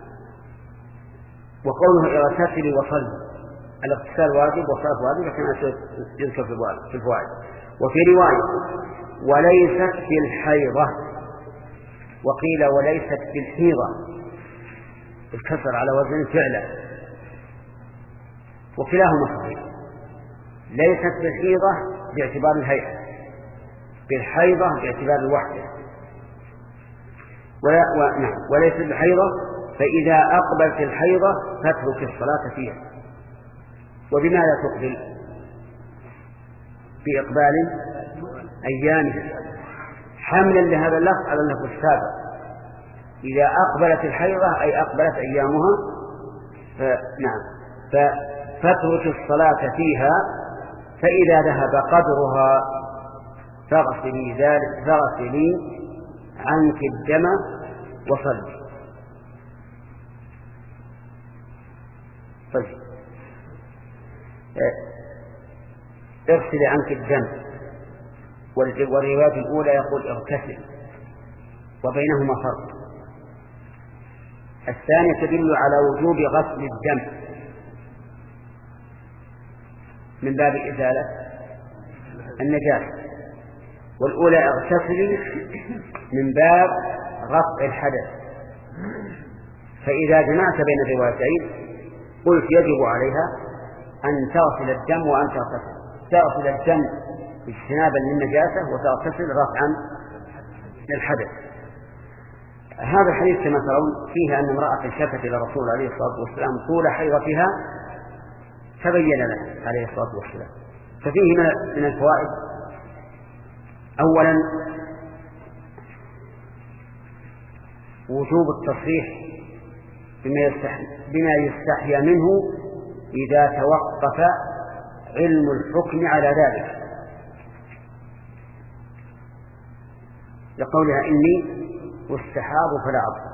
وقوله اغتسلي وصلي، الاغتسال واجب والصلاة واجب كما يذكر في الفوائد. وفي رواية وليست في الحيضة، وقيل وليست في الحيضة، الكسر على وزن فعلا، وكلاهما صحيح. ليست في الحيضة باعتبار الهيئة، بالحيضة باعتبار الوحدة. ولا و... نعم. وليست بالحيضة، فإذا أقبلت الحيضة فاترك الصلاة فيها. وبماذا تقبل؟ بإقبال أيامها، حملا لهذا اللفظ على اللفظ السابق. إذا أقبلت الحيضة أي أقبلت أيامها، نعم، فتترك الصلاة فيها، فإذا ذهب قدرها فاغسلي ذلك فاغسلي عنك الدم وصلي. طيب اغسلي عنك الدم، والرواية الأولى يقول اغتسل، وبينهما فرق. الثانية تدل على وجوب غسل الدم من باب إزالة النجاسة، والأولى اغتسلي من باب رفع الحدث. فإذا جمعت بين الروايتين قلت يجب عليها أن تغسل الدم وأن تغتسل، تغسل الدم اجتنابا للنجاسة وتغتسل رفعا للحدث. هذا الحديث كما ترون فيه أن امرأة شكت إلى الرسول عليه الصلاة والسلام طول حيضتها فبين له عليه الصلاة والسلام. ففيه من الفوائد: أولا وجوب التصريح بما يستحيا منه إذا توقف علم الحكم على ذلك، لقولها إني واستحاض فلا أطهر،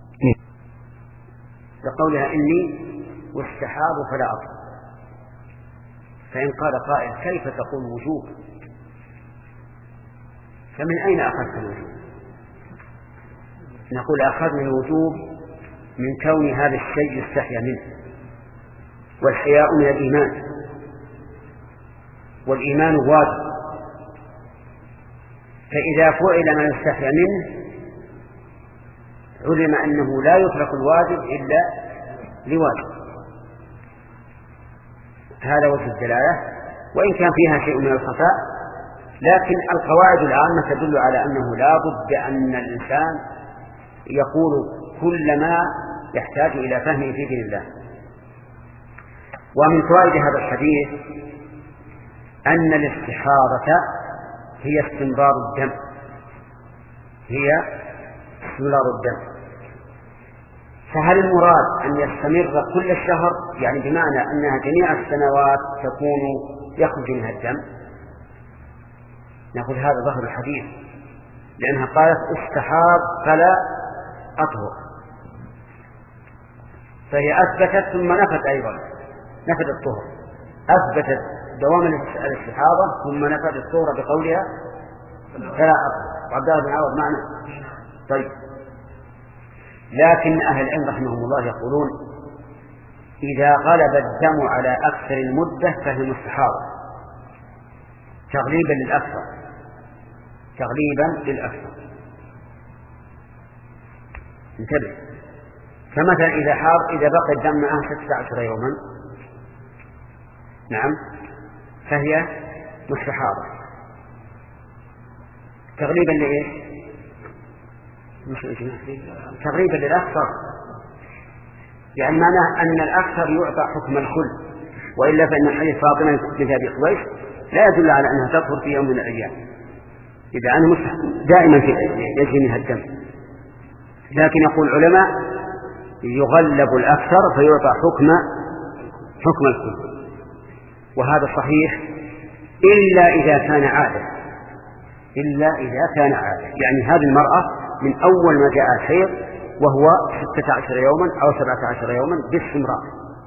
لقولها إني واستحاض فلا أطهر. فإن قال قائل كيف تقول وجوب؟ فمن أين أخذت الوجوب؟ نقول أخذنا الوجوب من كون هذا الشيء يستحيا منه، والحياء من الإيمان، والإيمان واجب، فإذا فعل ما يستحيا منه علم أنه لا يترك الواجب إلا لواجب. هذا وجه الدلالة، وإن كان فيها شيء من الخفاء، لكن القواعد العامة تدل على أنه لا بد أن الإنسان يقول كل ما يحتاج إلى فهمه في دين الله. ومن فوائد هذا الحديث أن الاستحاضة هي استمرار الدم، هي استمرار الدم. فهل المراد أن يستمر كل الشهر، يعني بمعنى أنها جميع السنوات تكون يخرج منها الدم؟ نقول هذا ظهر الحديث، لأنها قالت استحاض فلا أطهر، فهي أثبتت ثم نفت أيضا، نفت الطهر، أثبتت دوام الاستحاضة ثم نفت الطهر بقولها فلا أطهر. وعبد الله بن عوض معنا. طيب، لكن أهل العلم رحمهم الله يقولون إذا غلب الدم على أكثر المدة فهي مستحاضة تغليبا للأكثر، تغليبا للأكثر. انتبه، فمثلا إذا حار إذا بقي الدم معه ستة عشر يوما، نعم، فهي مستحاضة تغليبا لإيش؟ تغليبا للأكثر، يعني معناه أن الأكثر يعطى حكم الكل، وإلا فإن حديث فاطمة بنت أبي قبيس لا يدل على أنها تطهر في يوم من الأيام، إذا أنا دائما يجري منها الدم. لكن يقول العلماء يغلب الأكثر فيعطى حكم حكم الكل، وهذا صحيح إلا إذا كان عادة، إلا إذا كان عادة، يعني هذه المرأة من أول ما جاء الحيض وهو ستة عشر يوما أو سبعة عشر يوما باستمرار،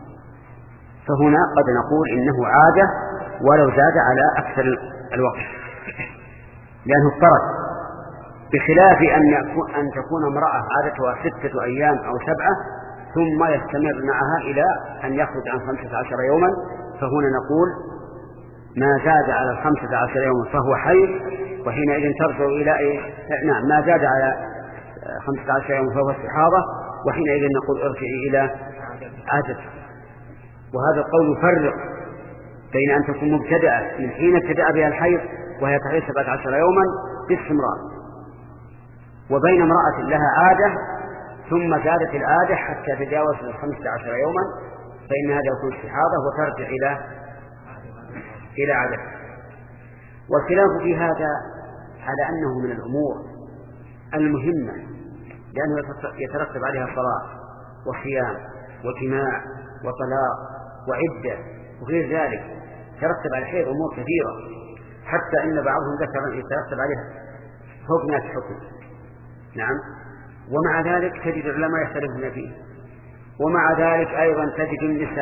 فهنا قد نقول إنه عادة ولو زاد على أكثر الوقت لأنه اضطرد، بخلاف أن أن تكون امرأة عادتها ستة أيام أو سبعة ثم يستمر معها إلى أن يخرج عن خمسة عشر يوما، فهنا نقول ما زاد على الخمسة عشر يوما فهو حيض، وحينئذ ترجع إلى إيه؟ نعم، ما زاد على خمسة عشر يوما فهو استحاضة، وحينئذ نقول ارجعي إلى عادتك. وهذا القول يفرق بين أن تكون مبتدأة من حين ابتدأ بها الحيض وهي تعيش سبعة عشر يوما باستمرار، وبين امرأة لها عادة ثم زادت العادة حتى تجاوز الخمسة عشر يوما، فإن هذا يكون استحاضة وترجع إلى إلى عادتها. والخلاف في هذا على أنه من الأمور المهمة، لأنه يترتب عليها صلاة وصيام وجماع وطلاق وعدة وغير ذلك، ترتب على الحيض أمور كثيرة، حتى إن بعضهم ذكر أن يترتب عليها حكمات حكم. نعم، ومع ذلك تجد العلماء يختلفون فيه، ومع ذلك أيضا تجد النساء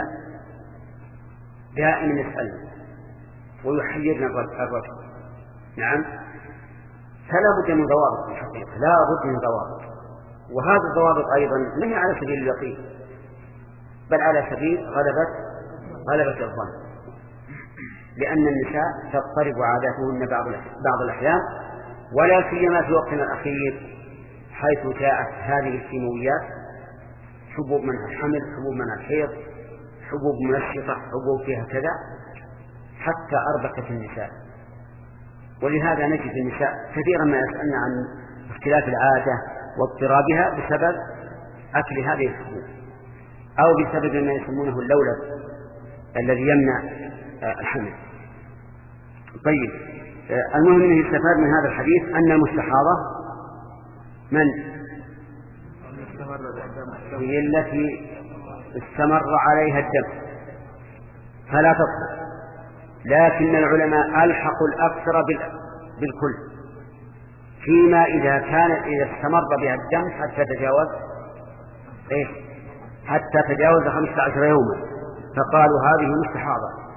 دائما يسألن ويحيرن الرجل. نعم، فلا بد من ضوابط في الحقيقة، لا بد من ضوابط، وهذه الضوابط أيضا ما هي على سبيل اليقين بل على سبيل غلبة غلبة الظن، لأن النساء تضطرب عاداتهن بعض الأحيان ولا سيما في وقتنا الأخير حيث جاءت هذه الكيماويات، حبوب منها الحمل، حبوب منها الحيض، حبوب منشطة، حبوب فيها كذا، حتى أربكت النساء. ولهذا نجد النساء كثيرا ما يسألن عن اختلاف العادة واضطرابها بسبب أكل هذه الحبوب أو بسبب ما يسمونه اللولب الذي يمنع الحمل. طيب، المهم أنه يستفاد من هذا الحديث أن المستحاضة من هي التي استمر عليها الدم فلا تطهر، لكن العلماء ألحقوا الأكثر بالكل، فيما إذا كان إذا استمر بها الدم حتى تجاوز إيه؟ حتى تجاوز خمسة عشر يوما، فقالوا هذه مستحاضة.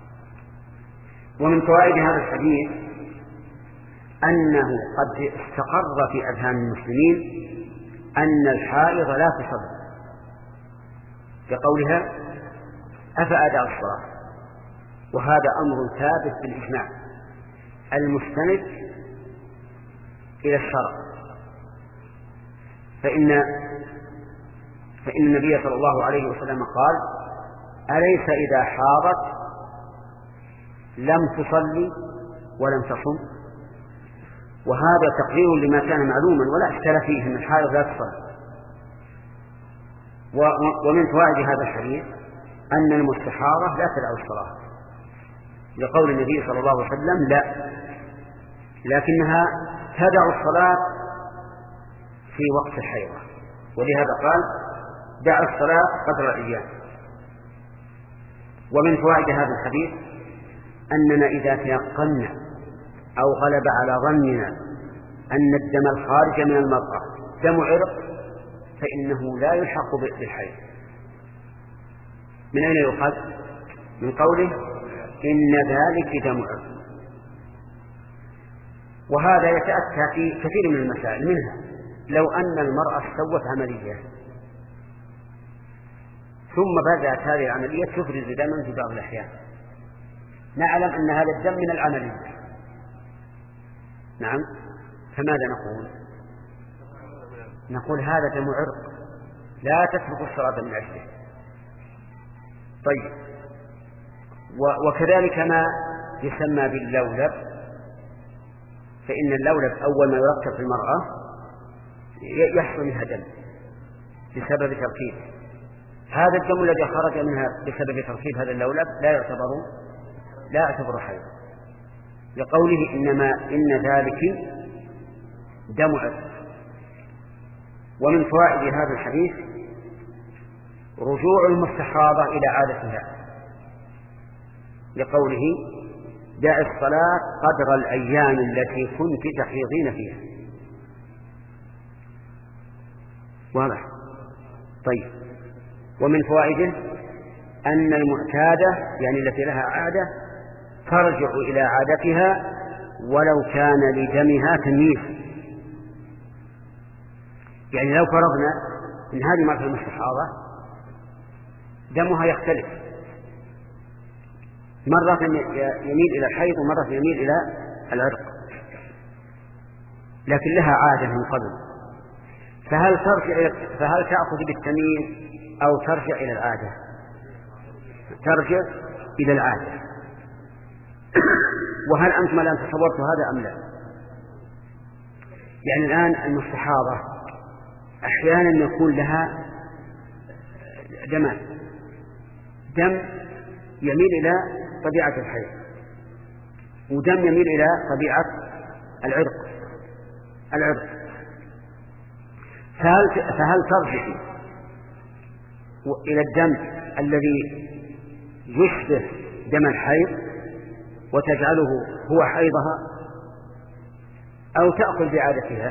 ومن فوائد هذا الحديث أنه قد استقر في أذهان المسلمين أن الحائض لا تصلي، كقولها أفأداء الصلاة، وهذا أمر ثابت بالإجماع المستند إلى الشرع. فإن فإن النبي صلى الله عليه وسلم قال: أليس إذا حاضت لم تصلي ولم تصم؟ وهذا تقرير لما كان معلوما ولا اشكال فيه أن الحائض لا تصلي. ومن فوائد هذا الحديث أن المستحاضة لا تدع الصلاة، لقول النبي صلى الله عليه وسلم: لا، لكنها تدع الصلاة في وقت الحيضة، ولهذا قال: دع الصلاة قدر الأيام. ومن فوائد هذا الحديث أننا إذا تيقنا أو غلب على ظننا أن الدم الخارج من المرأة دم عرق فإنه لا يلحق بالحيض. من أين يؤخذ؟ من قوله: إن ذلك دم عرق. وهذا يتأتى في كثير من المسائل، منها لو أن المرأة سوت عملية ثم بدأت هذه العملية تفرز دما في بعض الأحيان، نعلم أن هذا الدم من العملية، نعم، فماذا نقول؟ نقول هذا دم عرق لا تترك الصلاة من أجله. طيب، وكذلك ما يسمى باللولب، فإن اللولب أول ما يركب في المرأة يحصل منها دم بسبب تركيبه. هذا الدم الذي خرج منها بسبب تركيب هذا اللولب لا يعتبر لا يعتبر حيض، لقوله: إنما إن ذلك دم عرق. ومن فوائد هذا الحديث رجوع المستحاضة إلى عادتها، لقوله: دع الصلاة قدر الأيام التي كنت تحيضين فيها. واضح؟ طيب، ومن فوائده أن المعتادة يعني التي لها عادة ترجع إلى عادتها ولو كان لدمها تمييز. يعني لو فرضنا أن هذه المرأة المستحاضة دمها يختلف، مرة يميل إلى الحيض ومرة يميل إلى العرق، لكن لها عادة من قبل، فهل ترجع فهل تأخذ بالتمييز أو ترجع إلى العادة؟ ترجع إلى العادة. وهل أنتم الآن تصورتوا هذا أم لا؟ يعني الآن المستحاضة أحيانا يكون لها دمان، دم يميل إلى طبيعة الحيض ودم يميل إلى طبيعة العرق العرق فهل, فهل ترجع إلى الدم الذي يشبه دم الحيض وتجعله هو حيضها أو تأخذ بعادتها؟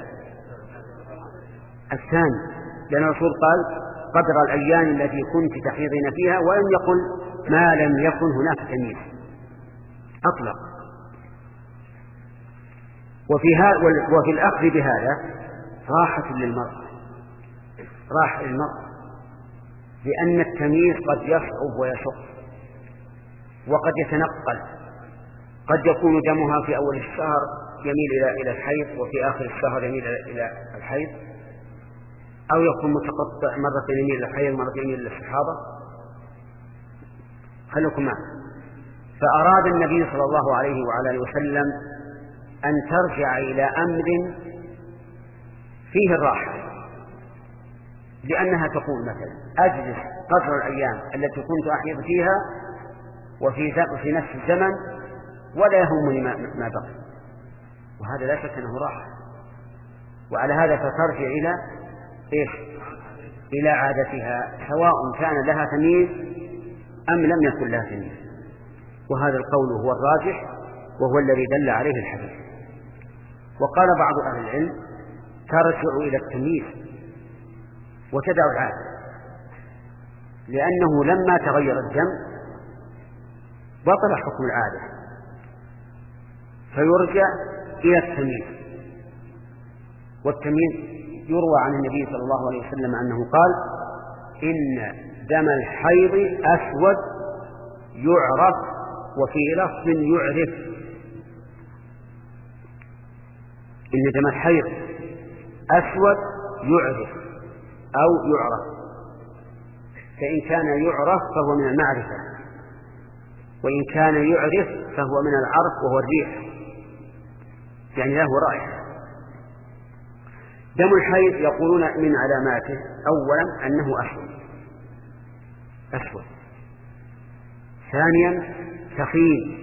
الثاني، لأن الرسول قال: قدر الأيام التي كنت تحيضين فيها، ولم يقل ما لم يكن هناك تمييز، أطلق. وفي, وفي الأخذ بهذا راحة للمرأة راحة للمرأة لأن التمييز قد يصعب ويشق وقد يتنقل، قد يكون دمها في أول الشهر يميل إلى إلى الحيض وفي آخر الشهر يميل إلى الحيض، أو يكون متقطع مرة يميل إلى الحيض مرة يميل إلى الاستحاضة. خلوكم معنا. فأراد النبي صلى الله عليه وعلى آله وسلم أن ترجع إلى أمر فيه الراحة، لأنها تقول مثلا أجلس قدر الأيام التي كنت أحيض فيها وفي في نفس الزمن ولا يهمني ما بقي، وهذا لا شك أنه راحة. وعلى هذا فترجع إلى إيش؟ إلى عادتها، سواء كان لها تمييز أم لم يكن لها تمييز. وهذا القول هو الراجح وهو الذي دل عليه الحديث. وقال بعض أهل العلم ترجع إلى التمييز وتدع العادة، لأنه لما تغير الدم بطل حكم العادة، فيرجع إلى التمييز. والتمييز يروى عن النبي صلى الله عليه وسلم أنه قال إن دم الحيض أسود يعرف، وفي لفظ يعرف. إن دم الحيض أسود يعرف أو يعرف، فإن كان يعرف فهو من المعرفة، وإن كان يعرف فهو من العرف وهو الريح، يعني له رائحة. دم الحيض يقولون من علاماته أولا أنه أسود أسود ثانيا ثخين،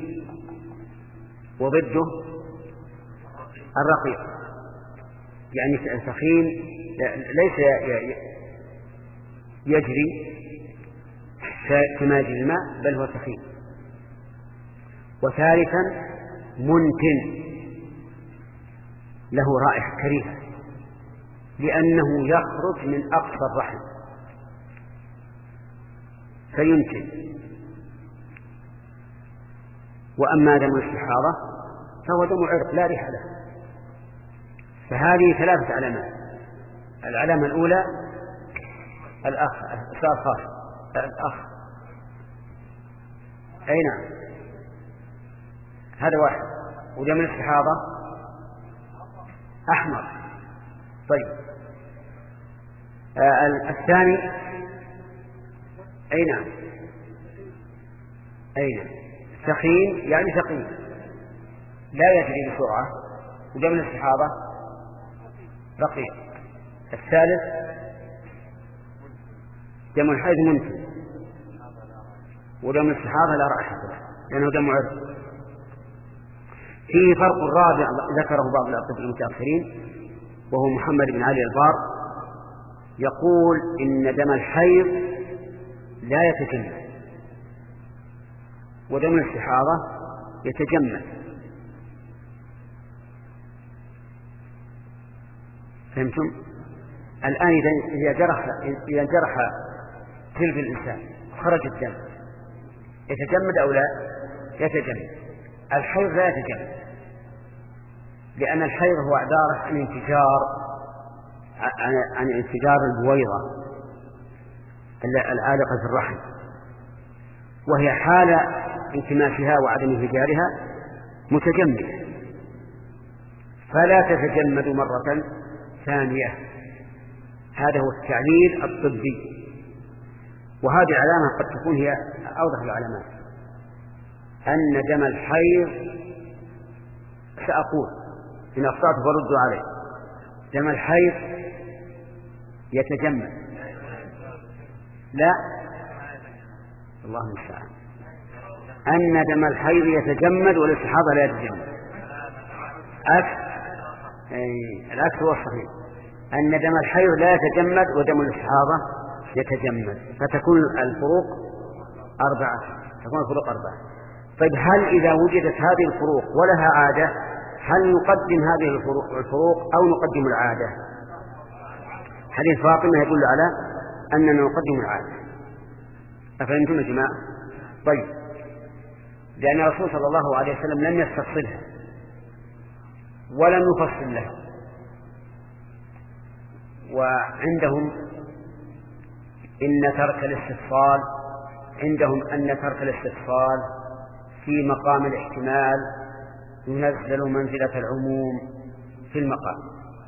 وضده الرقيق، يعني ثخين ليس يجري كما يجري الماء بل هو ثخين. وثالثا منتن، له رائحة كريهة لأنه يخرج من أقصى الرحم فينتن. وأما دم الاستحاضة فهو دم عرق لا ريح له. فهذه ثلاثة علامات. العلامة الأولى الأخ السؤال خاص الأخ أي نعم هذا واحد. ودم الاستحاضة أحمر. طيب آه الثاني أي نعم أي نعم ثخين يعني ثقيل لا يجري بسرعة. ودم الاستحاضة رقيق. الثالث دم الحيض منتن، ودم الاستحاضة لا رائحة له لأنه دم عرق. فيه فرق رابع ذكره بعض الأطباء المتأخرين وهو محمد بن علي البار، يقول إن دم الحيض لا يتجمد ودم الاستحاضة يتجمد. فهمتم؟ الآن إذا جرح إذا جرح جلد الإنسان خرج الدم يتجمد أو لا؟ يتجمد. الحيض لا يتجمد، لأن الحيض هو عبارة عن انفجار عن, عن انفجار البويضة العالقة في الرحم، وهي حال انكماشها وعدم انفجارها متجمدة، فلا تتجمد مرة ثانية. هذا هو التعليل الطبي. وهذه علامة قد تكون هي أوضح العلامات، أن دم الحيض سأقول إن أخطأت فردوا عليه. دم الحيض يتجمد لا الله المستعان. أن دم الحيض يتجمد والاستحاضة لا يتجمد. أكس أي الأكس هو الصحيح، أن دم الحيض لا يتجمد ودم الاستحاضة يتجمد، فتكون الفروق أربعة تكون الفروق أربعة. طيب هل إذا وجدت هذه الفروق ولها عادة هل نقدم هذه الفروق أو نقدم العادة؟ حديث فاطمة يدل على أننا نقدم العادة. أفهمتم يا جماعة؟ طيب لأن الرسول صلى الله عليه وسلم لم يستفصلها ولم يفصل لها. وعندهم إن ترك الاستفصال عندهم أن ترك الاستفصال في مقام الاحتمال ينزل منزلة العموم في المقام.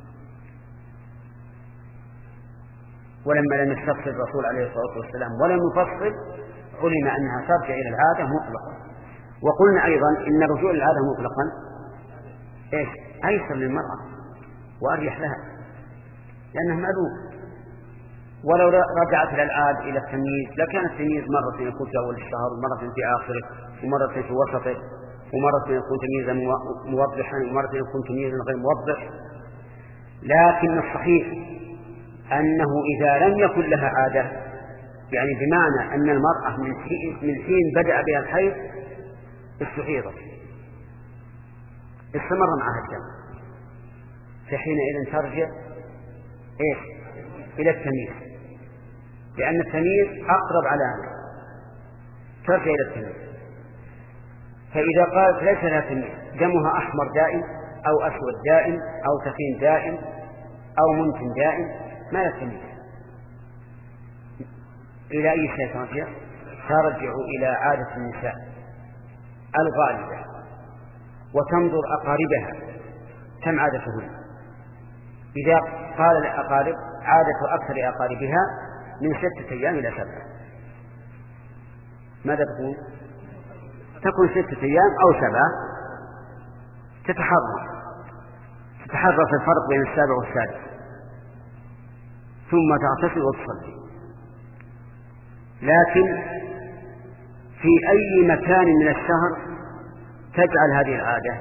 ولما لم يستفصل الرسول عليه الصلاة والسلام ولم يفصل علم أنها ترجع إلى العادة مطلقا. وقلنا أيضا إن الرجوع إلى العادة مطلقا إيش أيسر للمرأة وأريح لها لأنه معلوم. ولو رجعت إلى العادة إلى التمييز لكان التمييز مرة يكون في أول الشهر ومرة في آخره ومرة في وسطه ومرة يكون تمييزا موضحا ومرة يكون تمييزا غير موضح. لكن الصحيح أنه إذا لم يكن لها عادة يعني بمعنى أن المرأة من حين بدأ بها الحيض استحيضت استمر معها الدم فحينئذ ترجع إيش إلى التمييز لأن التمييز أقرب على أنه ترجع إلى التمييز. فإذا قالت ليس لها تمييز دمها أحمر دائم أو أسود دائم أو ثخين دائم أو منتن دائم ما لا تمييز إلى أي شيء ترجع؟ ترجع إلى عادة النساء الغالبة وتنظر أقاربها كم عادتهن. إذا قال الأقارب عادة أكثر أقاربها من ستة أيام إلى سبعة ماذا تكون؟ تكون ستة أيام أو سبعة. تتحرى تتحرى في الفرق بين السابع والسادس ثم تغتسل وتصلي. لكن في أي مكان من الشهر تجعل هذه العادة؟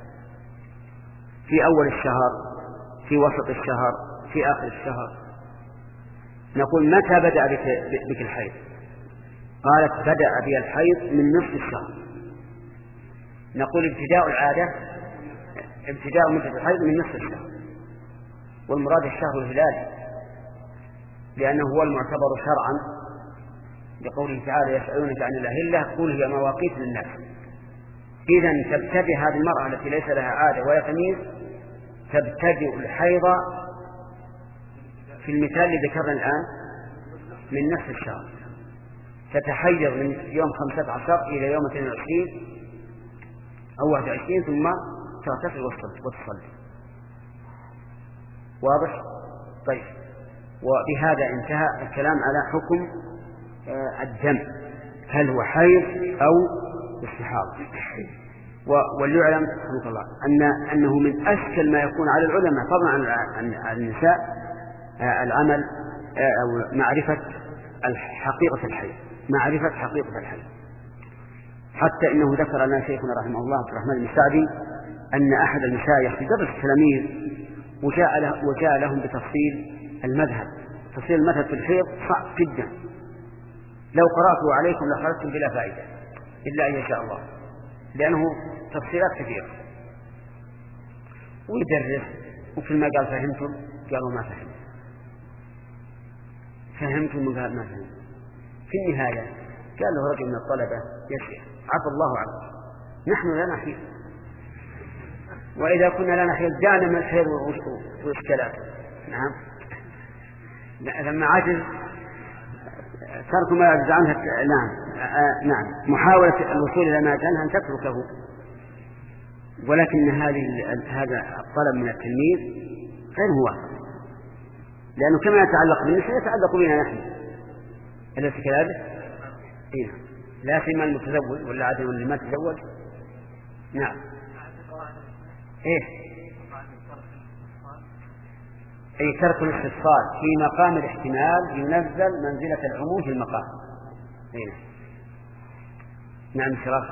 في أول الشهر في وسط الشهر في آخر الشهر. نقول متى بدأ بك, بك الحيض؟ قالت بدأ بي الحيض من نصف الشهر. نقول ابتداء العادة ابتداء مدة الحيض من نصف الشهر والمراد الشهر الهلالي لأنه هو المعتبر شرعا بقوله تعالى يسألونك عن الأهلة قل هي مواقيت للناس. إذن تبتدئ هذه المرأة التي ليس لها عادة ولا تمييز تبتدئ الحيض في المثال اللي ذكرنا الآن من نصف الشهر تتحيض من يوم خمسة عشر إلى يوم اثنين وعشرين أو واحد وعشرين ثم تغتسل وتصلي. واضح؟ طيب وبهذا انتهى الكلام على حكم الدم هل هو حيض أو استحاضة. وليعلم رحمه الله أن أنه من أشكل ما يكون على العلماء فضلا عن النساء العمل أو معرفة حقيقة الحيض معرفة حقيقة الحيض. حتى إنه ذكر لنا شيخنا رحمه الله عبد الرحمن بن سعدي أن أحد المشايخ في درس التلاميذ وجاء, له وجاء لهم بتفصيل المذهب. تفصيل المذهب في الحيض صعب جدا لو قرأته عليكم لخرجتم بلا فائدة إلا أن يشاء الله لأنه تفصيلات كثيرة ويدرس وفي ما قال فهمتم قالوا ما فهمت فهمتم قال ما فهمت. في النهاية قال له رجل من الطلبة يا شيخ عفى الله عنه نحن لا نحيل وإذا كنا لا نحيل دعنا من الحيل وإشكالات. نعم لما عجز ترك ما يعجز عنه. نعم نعم محاولة الوصول إلى ما كان أن تتركه. ولكن هذه هذا الطلب من التلميذ غير موافق لأنه كما يتعلق بالنساء يتعلق بنا نحن. أليس كذلك؟ إيه لا سيما المتزوج ولا عدم اللي ما تزوج. نعم إيه أي ترك الاستفصال في مقام الاحتمال ينزل منزلة العموم في المقام. إيه نعم شراف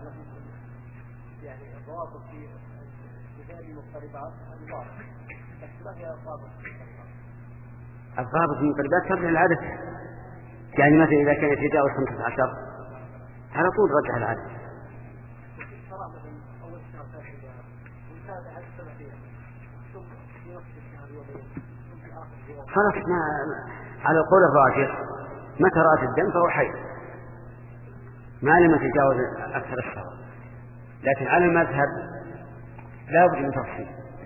يعني الضوابط في كتاب المقتربات الضابط ما هي الضابط؟ الضابط في المقتربات ترجع العادة. يعني مثلا إذا كان ابتداء الخمسة عشر على طول رجع العادة. خلاص ما على القول الراجح متى رأت الدم فهو حي ما لم يتجاوز أكثر الشهر. لكن على المذهب لا بد من تفصيل.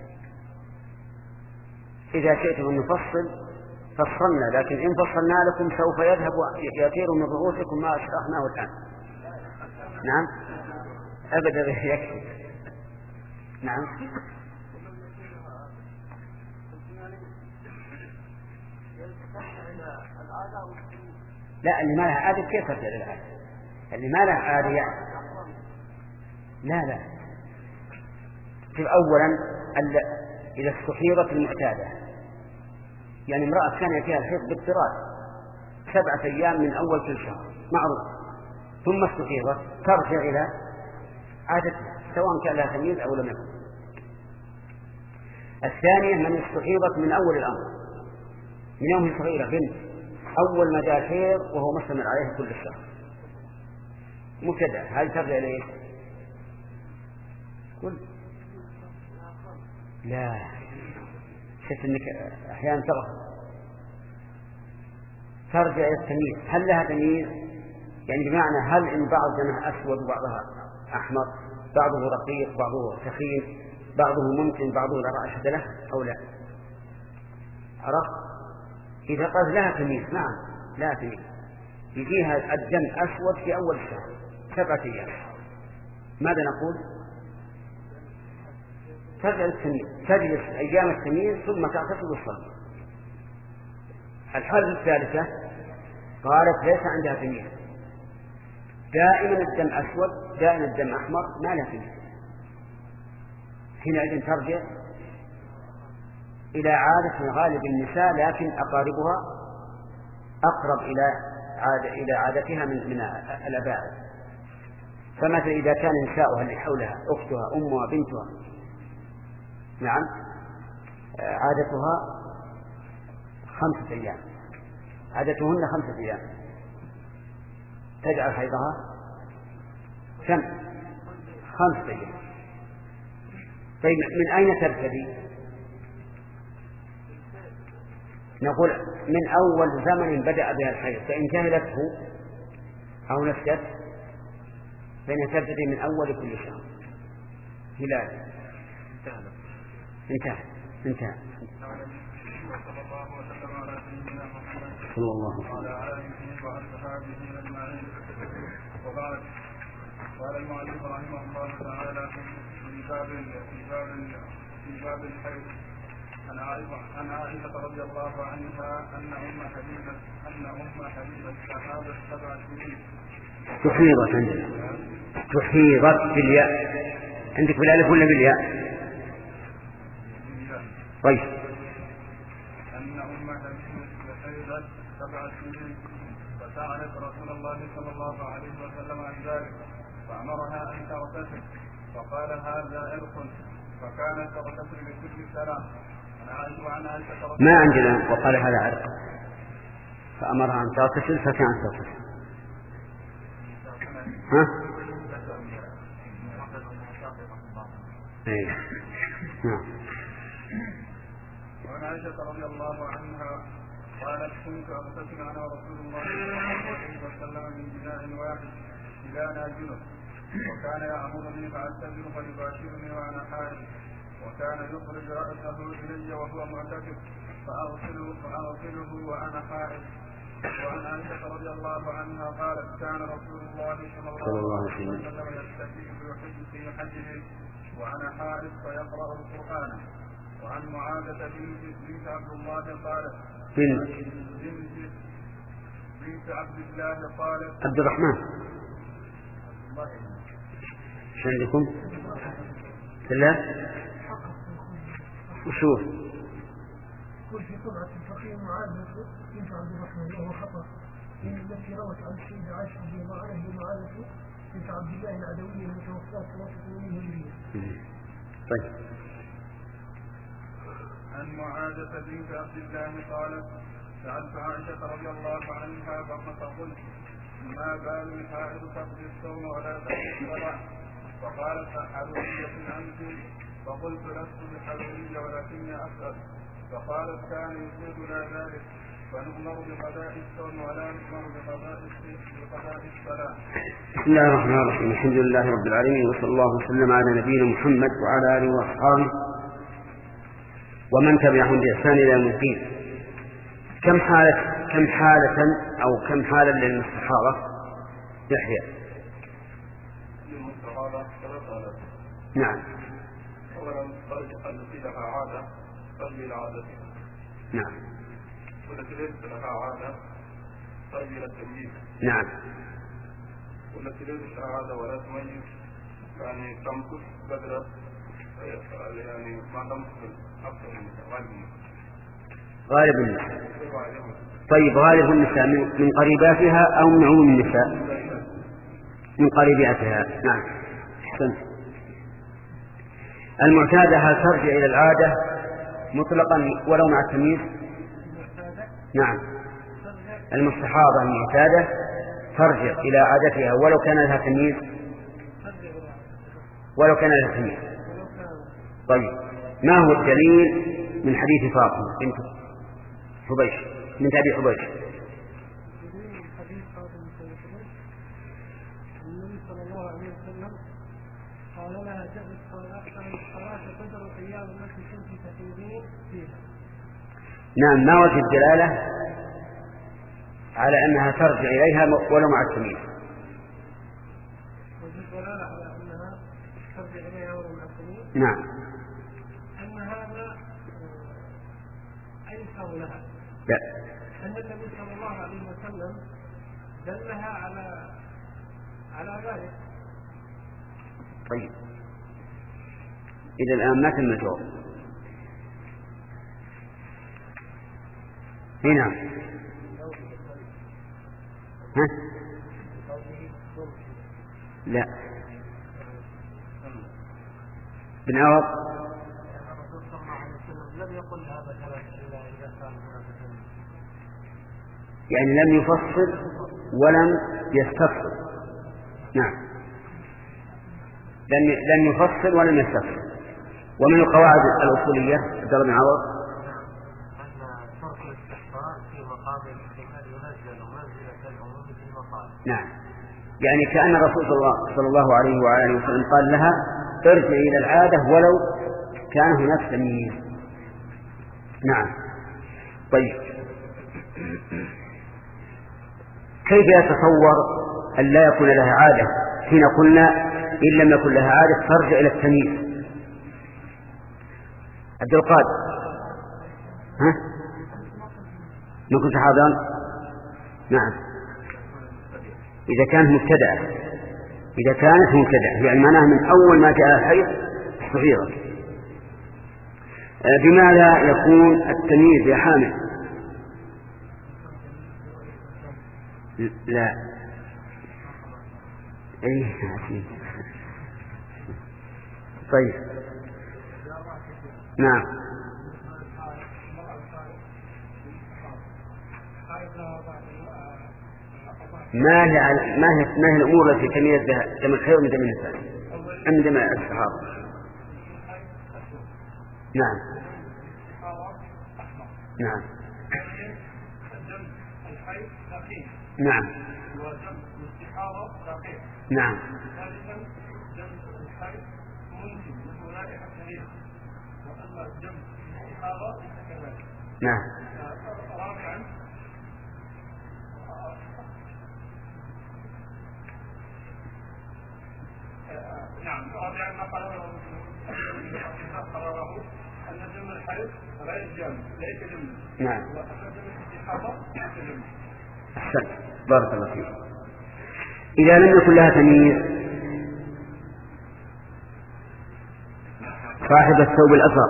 إذا شئتم أن نفصل فصلنا لكن إن فصلنا لكم سوف يذهب يطير من رؤوسكم ما أشرحناه الآن. نعم أبدا يكفي نعم. لا، اللي ما لها عادة كيف ترجع للعادة؟ اللي ما لها عادة يعني. لا لا في أولا إذا استحيضت المعتادة، يعني امرأة كان فيها الحيض باضطراد سبعة أيام من أول كل شهر معروف، ثم استحيضت ترجع إلى عادتها سواء كان لها تمييز أو لم يكن. الثانية من استحيضت من أول الأمر، من يوم صغيرة بنت أول ما جاء الحيض وهو مستمر عليه كل الشهر مبتدأ، هل ترجع إليه؟ قل لا، شفت أنك أحيانا تغفل، ترجع إلى التمييز. هل لها تمييز؟ يعني بمعنى هل إن بعض دمها أسود وبعضها أحمر، بعضه رقيق بعضه سخين، بعضه ممكن بعضه لا رأس له أو لا؟ عرفت؟ إذا قال لها تمييز نعم لا تمييز، يجيها الدم أسود في أول الشهر سبعة أيام، ماذا نقول؟ ترجع للتمييز، تجلس أيام التمييز ثم تعتقد الصلاة. الحالة الثالثة قالت ليس عندها تمييز، دائما الدم أسود دائما الدم أحمر ما لا تمييز، حينئذ ترجع إلى عادة غالب النساء لكن أقاربها أقرب إلى عادة إلى عادتها من من الأباء. فمثلا إذا كان نساؤها اللي حولها أختها أمها بنتها نعم عادتها خمسة أيام، عادتهن خمسة أيام، تجعل حيضها كم؟ خمسة أيام. طيب من أين تبتدي؟ نقول من أول زمن بدأ بها الحيض، فإن جهلته أو نسيت فإن تبتدي من أول كل شهر هلال. انتهى انتهى صلى الله وعلى آله وأصحابه أجمعين. وبعد، قال المؤلف رحمه الله تعالى في باب في باب في باب الحيض عن عائشة رضي الله عنها أن أم حبيبة أن أم حبيبة استحاضت سبع سنين. تحيضت عندنا، تحيضت بالياء، عندك بالالف ولا بالياء؟ طيب. أن أم حبيبة استحاضت سبع سنين فسألت رسول الله صلى الله عليه وسلم عن ذلك فأمرها أن تغتسل، فقال هذا عرق، فكانت تغتسل بكل سلام. ما عندنا وقال هذا عرق، فأمرها أن تغتسل فكانت تغتسل. ها؟ ايه نعم. وعن عائشة رضي الله عنها قالت كنت أغتسل أنا ورسول الله صلى الله عليه وسلم من إناء واحد إلى جنب، وكان يأمرني فأستأذن فيباشرني وأنا حائض، وكان يخرج رأسه إلي وهو معتكف فأغسله فأغسله وأنا حائض. وعن عائشة رضي الله عنها قالت كان رسول الله صلى الله عليه وسلم يستحيي بحجه في حجه وأنا حائض فيقرأ القرآن. وعن معاذة بنت عبد الله قالت بنت بنت عبد الله قالت عبد الرحمن شو عندكم؟ لا وشوف قل في طبعة الفقيه معاذة بنت عبد الرحمن وهو خطأ، من التي روت عن السيدة عائشة رضي الله عنها معاذة بنت عبد الله العدوية المتوفاة ثلاثة سنين هجرية. طيب. عن معاذة بنت عبد الله قالت سألت عائشة رضي الله عنها فقلت ما بال الحائض تقضي الصوم ولا تقضي الصلاة؟ فقالت حرورية أنت؟ فقلت لست بحرورية ولكني أسأل. فقالت كان يجوزنا ذلك فنؤمر بقضاء الصوم ولا نؤمر بقضاء الصلاة. بسم الله الرحمن الرحيم، الحمد لله رب العالمين، وصلى الله وسلم على نبينا محمد وعلى آله وأصحابه ومن تبعهم بإحسان إلى يوم الدين. كم حالة كم حالة أو كم حالة للمستحاضة يحيى؟ المستحاضة نعم. أولا درجة التي لها عادة ترجع إلى عادتها. نعم. والتي ليست لها عادة ترجع إلى التمييز. نعم. والتي ليست لها عادة ولا تميز يعني تمكث قدر يعني ما تمكث أكثر من غالب النساء. طيب غالب النساء من قريباتها أو من عموم النساء؟ من قريباتها. نعم. أحسنت. المعتادة هل ترجع إلى العادة مطلقا ولو مع التمييز؟ نعم. المستحاضة المعتادة ترجع إلى عادتها ولو كان لها تمييز، ولو كان لها تمييز. طيب ما هو الدليل من حديث فاطمة بنت حبيش من أبي حبيش؟ النبي صلى الله عليه وسلم قال لها تغرق الصلاة قدر الأيام التي كنت تحيضين فيها. نعم. ما وجه الدلالة على أنها ترجع إليها ولو مع التمييز؟ وجه الدلالة على أنها ترجع إليها ولو مع التمييز. نعم. أن هذا أيسر لها. لا. أن النبي صلى الله عليه وسلم دلها على على ذلك. طيب إذا الآن ما تم الجواب. هنا ها؟ لا. بن عوض لم يقل هذا كلام إلا إذا كان هناك. يعني لم يفصل ولم يستفصل. نعم. لم لم يفصل ولم يستفصل. ومن القواعد الأصولية عبد الله بن عوض أن شرط الاستحضار في مقام الاحتمال ينزل منزلة العموم في المقام. نعم. يعني كأن الرسول صلى الله عليه وآله وسلم قال لها ارجع إلى العادة ولو كان هناك تمييز. نعم. طيب كيف يتصور أن لا يكون لها عادة حين قلنا إن لم يكن لها عادة ترجع إلى التمييز؟ عبد القادر ها؟ ما كنت حاضرا؟ نعم. إذا كانت مبتدأة إذا كانت مبتدأة يعني معناها من أول ما جاء الحيض استحيضت. بماذا يكون التمييز يا حامد؟ لا. أي طيب. نعم. ما هي ما هي ما هي الأمور التي تميز بها دم الحيض من دم النساء أم دم الصحابة؟ نعم. نعم. نعم. نعم. نعم. نعم. رابعا ما قرره قرره أن دم الحيض غير جمع ليس جمع. نعم. وأن دم الاستحاضة ليس جمع. أحسنت. بارك الله فيك. إذا لم يكن لها تمييز صاحب الثوب الأصغر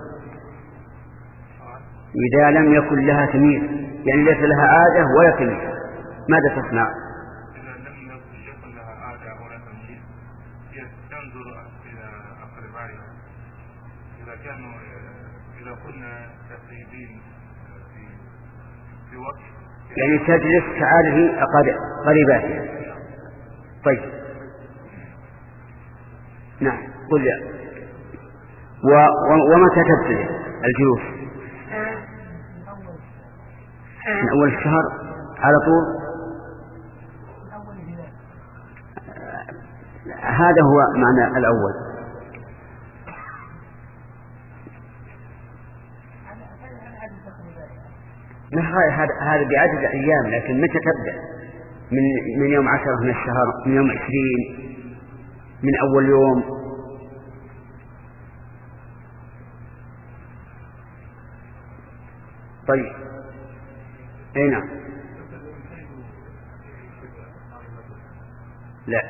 إذا لم يكن لها تمييز يعني ليس لها عادة ولا تمييز ماذا تصنع؟ إذا لم يكن لها عادة ولا تمييز تنظر إلى أقربائها إذا كانوا إذا كنا تقريبين في في وقت يعني تجلس كعادة قريباتها. طيب. نعم. قل يا و... و... ومتى تبتدئ الجلوس؟ من أول الشهر على طول. هذا هو معنى الأول. هذا هذا بعدد أيام لكن متى تبدأ؟ من من يوم عشرة من الشهر، من يوم عشرين، من أول يوم. طيب أي نعم. لا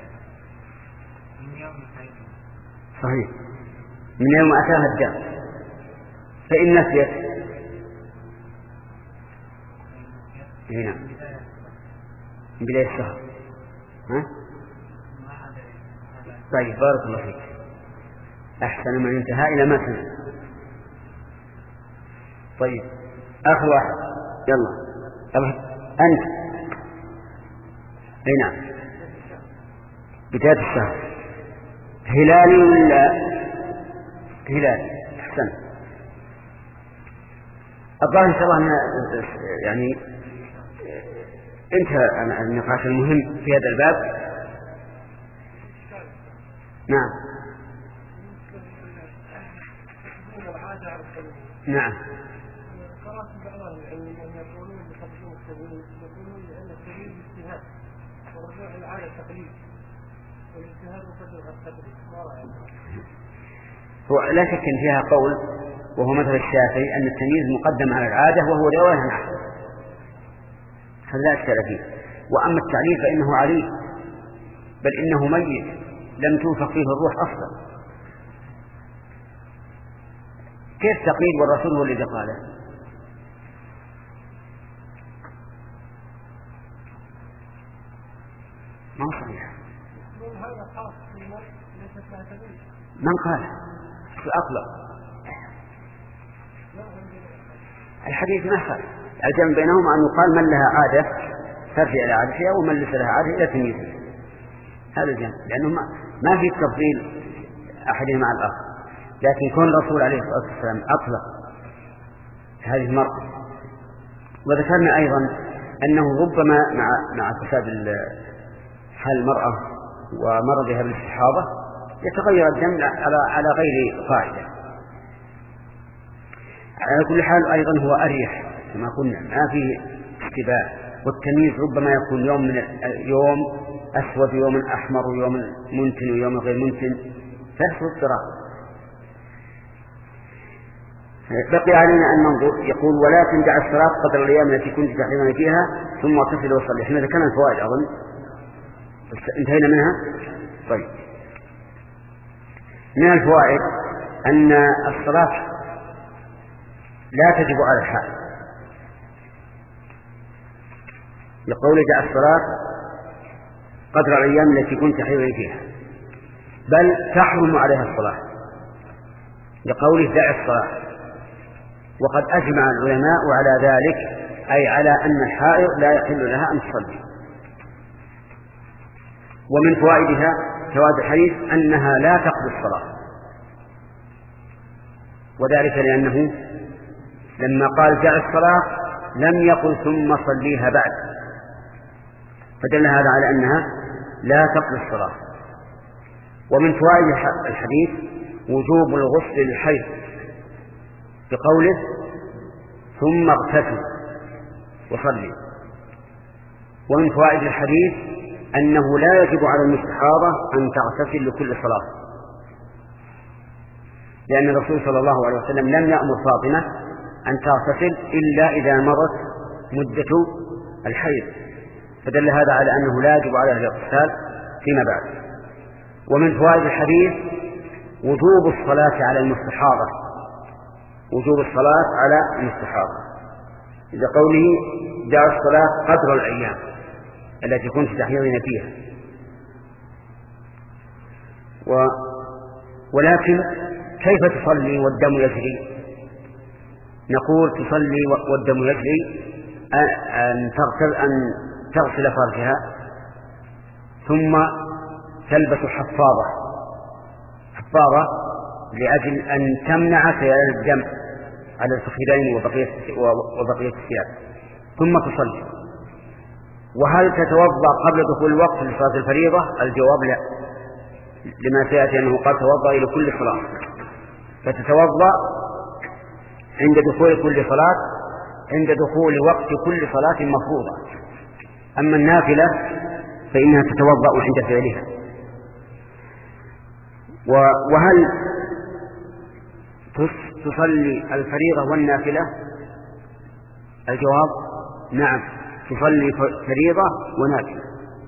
صحيح من يوم أتاها الدم، فإن نسيت هنا من بداية الشهر. ها؟ طيب بارك الله فيك، أحسن من انتهى إلى ما سمع. طيب آخر واحد يلا أنت. أي نعم بداية الشهر هلالي ولا هلالي؟ أحسن. الظاهر إن شاء الله أن يعني انتهى النقاش المهم في هذا الباب. نعم نعم. قرأت بعض العلم أن يقولون بتقديم التمييز، يقولون لأن التمييز اجتهاد ورجوع العادة تقليد، والاجتهاد مقدم على التقليد. ما رأيك؟ هو لا شك أن فيها قول وهو مثل الشافعي أن التمييز مقدم على العادة وهو رواية عن أحد، هذا لا أشكال فيه. وأما التعليل فإنه عليل، بل إنه ميت لم تنفخ فيه الروح أصلا. كيف تقليد والرسول هو الذي قاله؟ ما هو صحيح. من قال أطلق الحديث ما قال. الجمع بينهما أن يقال من لها عادة ترجع إلى عادتها ومن ليس لها عادة إلى تمييزها، هذا الجمع، لأنه ما في تفضيل أحدهما على الآخر. لكن كون الرسول عليه الصلاة والسلام أطلق هذه المرأة. وذكرنا أيضا أنه ربما مع مع فساد حال المرأة ومرضها بالاستحاضة يتغير الدم على على غير قاعدة. على كل حال أيضا هو أريح كما قلنا، ما فيه اشتباه. والتمييز ربما يكون يوم من يوم أسود ويوم أحمر ويوم منتن ويوم غير منتن، فيحصل اضطراب. بقي علينا أن ننظر. يقول ولكن دع الصلاة قدر الأيام التي كنت تحرمين فيها ثم اغتسل وصلي. احنا ذكرنا الفوائد أظن انتهينا منها. طيب من الفوائد أن الصلاة لا تجب على الحائض، لقول دع الصلاة قدر الأيام التي كنت تحرمين فيها، بل تحرم عليها الصلاة لقوله دع الصلاة. وقد أجمع العلماء على ذلك، أي على أن الحائض لا يحل لها أن تصلي. ومن فوائدها فوائد الحديث أنها لا تقضي الصلاة، وذلك لأنه لما قال دع الصلاة لم يقل ثم صليها بعد، فدل هذا على أنها لا تقضي الصلاة. ومن فوائد الحديث وجوب الغسل للحيض بقوله ثم اغتسل وصلي. ومن فوائد الحديث أنه لا يجب على المستحاضة أن تغتسل لكل صلاة، لأن الرسول صلى الله عليه وسلم لم يأمر فاطمة أن تغتسل إلا إذا مضت مدة الحيض، فدل هذا على أنه لا يجب عليها الاغتسال فيما بعد. ومن فوائد الحديث وجوب الصلاة على المستحاضة، وجوب الصلاة على المستحاضة إذا قوله دع الصلاة قدر الأيام التي كنت تحيضين فيها. و... ولكن كيف تصلي والدم يجري؟ نقول تصلي والدم يجري أن تغسل, أن تغسل فرجها ثم تلبس حفاظة حفاظة لأجل أن تمنع سيال الدم على الفخذين وبقية, وبقية الثياب، ثم تصلي. وهل تتوضأ قبل دخول الوقت لصلاة الفريضة؟ الجواب لا، لما سيأتي أنه قد توضأ إلى كل صلاة، فتتوضأ عند دخول كل صلاة عند دخول وقت كل صلاة مفروضة. أما النافلة فإنها تتوضأ عند فعلها. وهل تصلي الفريضة والنافلة الجواب نعم، تصلي فريضة ونافلة.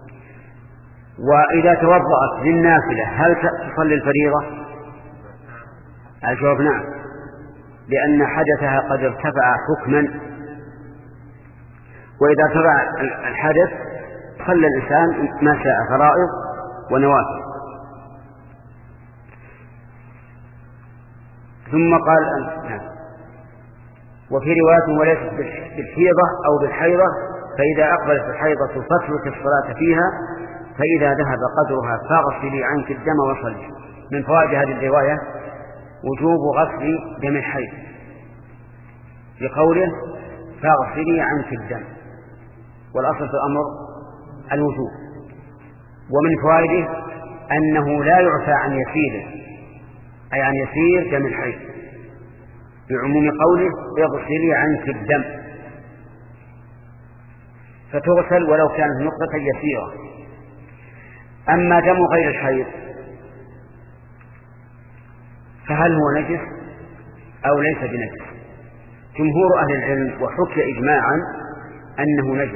وإذا توضأت للنافلة هل تصلي الفريضة؟ الجواب نعم، لأن حدثها قد ارتفع حكما، وإذا ارتفع الحدث صلى الإنسان ما شاء فرائض ونوافل. ثم قال نعم. وفي رواية وليست بالحيضة أو بالحيضة، فإذا أقبلت الحيضة فاترك الصلاة فيها، فإذا ذهب قدرها فاغسلي عنك الدم وصلي. من فوائد هذه الرواية وجوب غسل دم الحيض بقوله فاغسلي عنك الدم، والأصل في الأمر الوجوب. ومن فوائده أنه لا يعفى عن يسيره، أي عن يسير دم الحيض، بعموم قوله اغسلي عنك الدم، فتغسل ولو كانت نقطة يسيرة. أما دم غير الحيض فهل هو نجس أو ليس بنجس؟ جمهور أهل العلم وحكي إجماعا أنه نجس،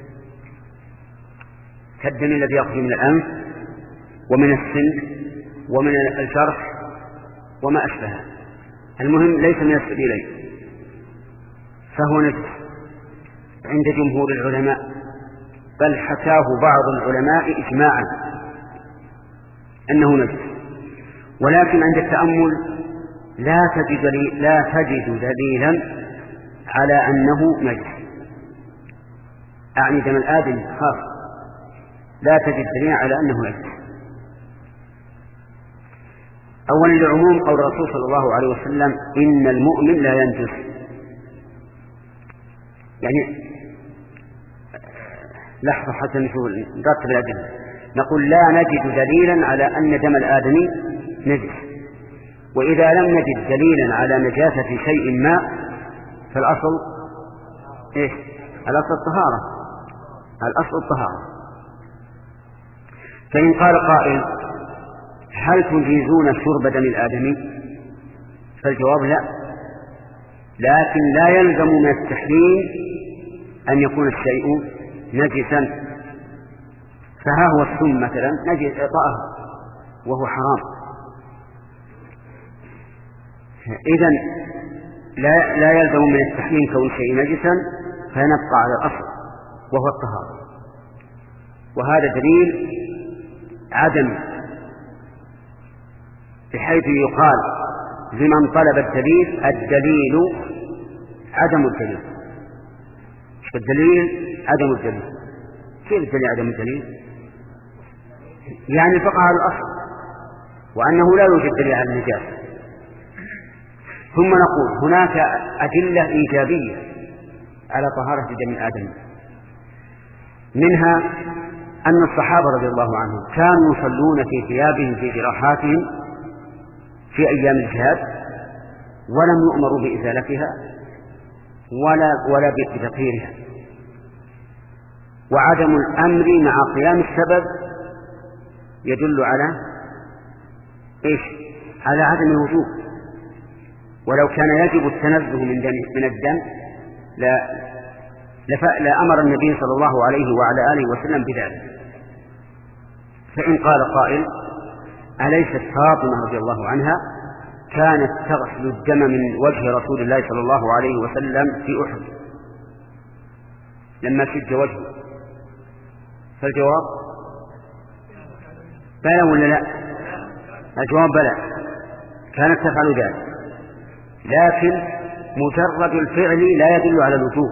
كالدم الذي يخرج من الأنف ومن السن ومن الجرح وما أشبهه، المهم ليس من السبيلين، فهو نجس عند جمهور العلماء، بل حكاه بعض العلماء إجماعا أنه نجس. ولكن عند التأمل لا تجد, لا تجد دليلا على أنه نجس، أعني دم الآدم خاص، لا تجد دليلا على أنه نجس. أولا لعموم قول الرسول صلى الله عليه وسلم إن المؤمن لا ينجس، يعني لحظة حتى نرتب الأدلة. نقول لا نجد دليلا على أن دم الآدمي نجس، وإذا لم نجد دليلا على نجاسة شيء ما فالأصل إيش؟ الأصل الطهارة، الأصل الطهارة. فإن قال قائل هل تجيزون شرب دم الآدمي؟ فالجواب لا، لكن لا يلزم من التحريم أن يكون الشيء نجسا. فها هو السم مثلا نجس إعطاءه وهو حرام، إذن لا, لا يلزم من التحريم كون شيء نجسا، فنبقى على الأصل وهو الطهارة. وهذا دليل عدم، بحيث يقال لمن طلب الدليل الدليل عدم الدليل. الدليل عدم الدليل، كيف الدليل عدم الدليل؟ يعني فقه على الأصل وأنه لا يوجد دليل على النجاسة. ثم نقول هناك أدلة إيجابية على طهارة دم الآدمي، منها أن الصحابة رضي الله عنهم كانوا يصلون في ثيابهم في جراحاتهم في أيام الجهاد ولم يؤمروا بإزالتها ولا, ولا بتطهيرها. وعدم الأمر مع قيام السبب يدل على إيش؟ على عدم الوجوب. ولو كان يجب التنزه من, دم من الدم لا, لا أمر النبي صلى الله عليه وعلى آله وسلم بذلك. فإن قال قائل أليست فاطمة رضي الله عنها كانت تغسل الدم من وجه رسول الله صلى الله عليه وسلم في أحد لما شج وجهه؟ فالجواب بلى ولا لا؟ الجواب بلى، كانت تفعل ذلك، لكن مجرد الفعل لا يدل على الوجوب.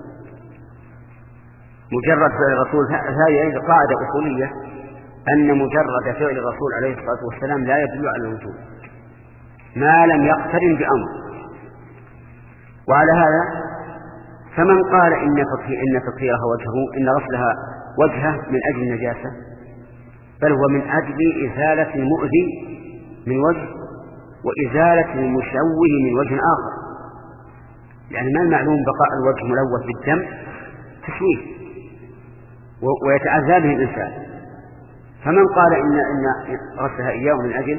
مجرد فعل الرسول، هذه قاعدة أصولية أن مجرد فعل الرسول عليه الصلاة والسلام لا يدل على الوجوب ما لم يقترن بأمر. وعلى هذا فمن قال إن إن تطهيرها وجهه إن غسلها وجهه من أجل النجاسة، بل هو من أجل إزالة المؤذي من وجه وإزالة المشوه من وجه آخر، يعني ما المعلوم بقاء الوجه ملوث بالدم تشويه ويتعذى به الإنسان. فمن قال إن, إن غسلها إياه من أجل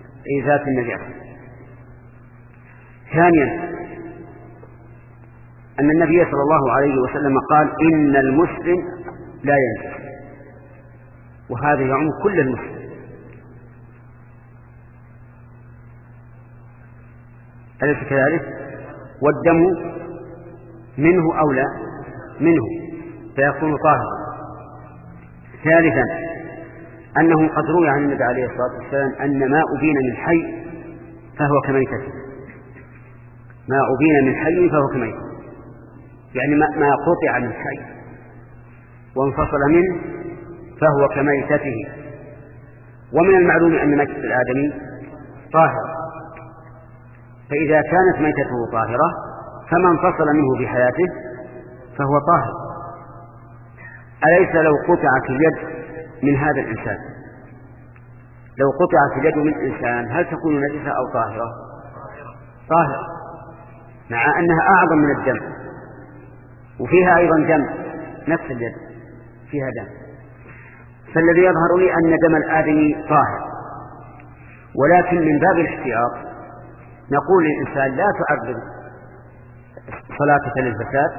إزالة النجاسة. ثانيا أن النبي صلى الله عليه وسلم قال إن المسلم لا ينجس، وهذا يعم كل المسلم. أليس كذلك؟ والدم منه أو لا منه فيكون طاهرا. ثالثا أنه قد روي عن النبي عليه الصلاة والسلام أن ما أبين من حي فهو كميتة، ما أبين من حي فهو كميتة، يعني ما قطع من حي وانفصل منه فهو كميتته. ومن المعلوم أن ميتة الآدمي طاهرة، فإذا كانت ميتته طاهرة فما انفصل منه بحياته فهو طاهر. أليس لو قطعت اليد من هذا الإنسان، لو قطعت اليد من إنسان هل تكون نجسة أو طاهرة؟ طاهرة، مع أنها أعظم من الدم وفيها أيضا دم، نفس اليد فيها دم. فالذي يظهر لي أن دم الآدمي طاهر، ولكن من باب الاحتياط نقول للإنسان لا تعرض صلاتك للفساد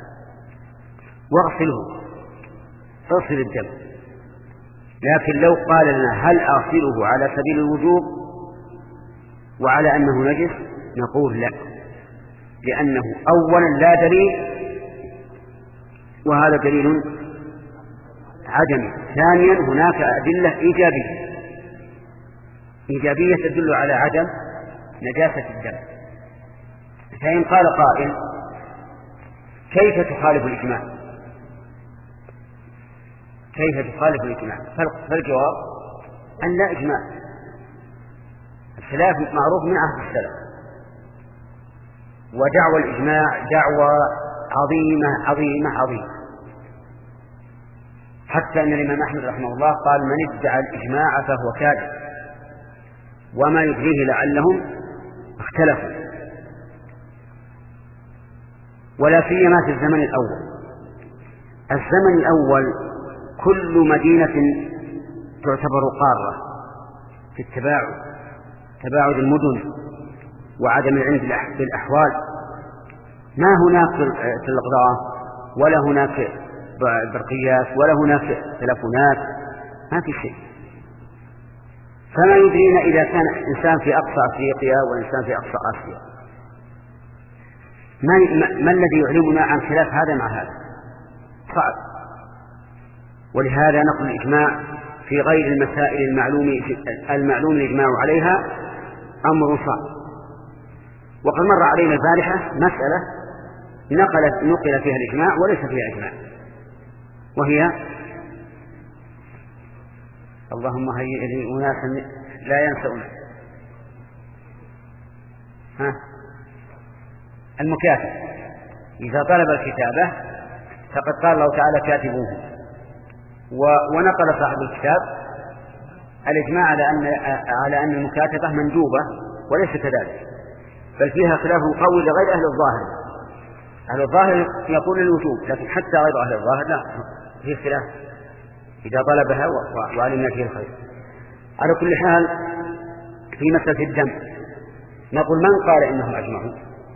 واغسله، اغسل الدم. لكن لو قال لنا هل أغسله على سبيل الوجوب وعلى أنه نجس، نقول لا، لأنه أولا لا دليل وهذا دليل عدمي. ثانيا هناك أدلة إيجابية إيجابية تدل على عدم نجاسة الدم. فإن قال قائل كيف تخالف الإجماع كيف تخالف الإجماع فالجواب أن لا إجماع، الخلاف معروف من عهد السلف، ودعوى الإجماع دعوى عظيمة عظيمة عظيمة، حتى أن الإمام أحمد رحمه الله قال من ادعى الإجماع فهو كاذب، وما يدريه لعلهم اختلفوا. ولا سيما في الزمن الأول. الزمن الأول كل مدينة تعتبر قارة في التباعد، تباعد المدن وعدم العلم بالأحوال، ما هناك تلغراف ولا هناك برقيات ولا هناك تلفونات، ما في شيء. فما يدرينا إذا كان إنسان في أقصى أفريقيا وإنسان في أقصى آسيا، ما, ما الذي يعلمنا عن خلاف هذا مع هذا؟ صعب. ولهذا نقل الإجماع في غير المسائل المعلوم المعلوم الإجماع عليها أمر صعب. وقد مر علينا البارحة مسألة نقلت نقل فيها الإجماع وليس فيها إجماع، وهي اللهم هيئ لي أناسا لا ينسون ها المكاتب. إذا طلب الكتابة فقد قال الله تعالى كاتبوه، ونقل صاحب الكتاب الإجماع على أن على أن المكاتبة مندوبة وليس كذلك، بل فيها خلاف قوي لغير أهل الظاهر. أهل الظاهر يقول الوجوب، لكن حتى غير أهل الظاهر لا، فيه خلاف إذا طلبها وعلمنا فيه الخير. على كل حال في مسألة الدم نقول من قال إنهم أجمعوا،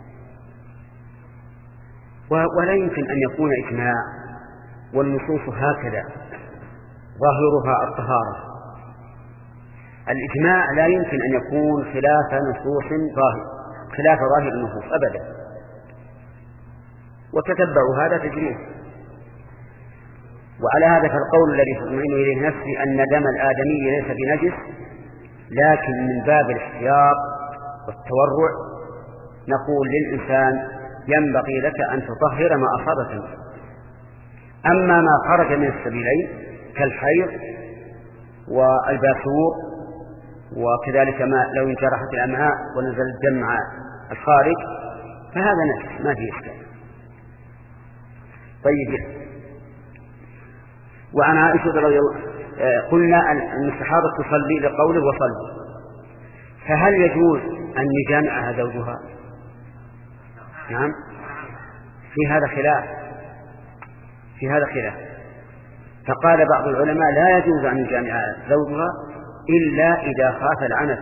ولا يمكن أن يكون إجماع والنصوص هكذا ظاهرها الطهارة. الإجماع لا يمكن أن يكون خلاف نصوص ظاهر خلاف ظاهر النصوص أبدا، وتتبعوا هذا تجريه. وعلى هذا فالقول الذي تطمئن إليه نفسي أن دم الآدمي ليس بنجس، لكن من باب الاحتياط والتورع نقول للإنسان ينبغي لك أن تطهر ما أصابك منه. أما ما خرج من السبيلين كالحيض والباسور وكذلك ما لو انجرحت الأمعاء ونزل الدم مع الخارج فهذا نجس ما فيه إشكال. طيب. وعن عائشة رضي الله قلنا أن الصحابة تصلي لقوله وصلوا، فهل يجوز أن يجامعها زوجها؟ نعم، في هذا خلاف في هذا خلاف فقال بعض العلماء لا يجوز أن يجامع زوجها إلا إذا خاف العنت،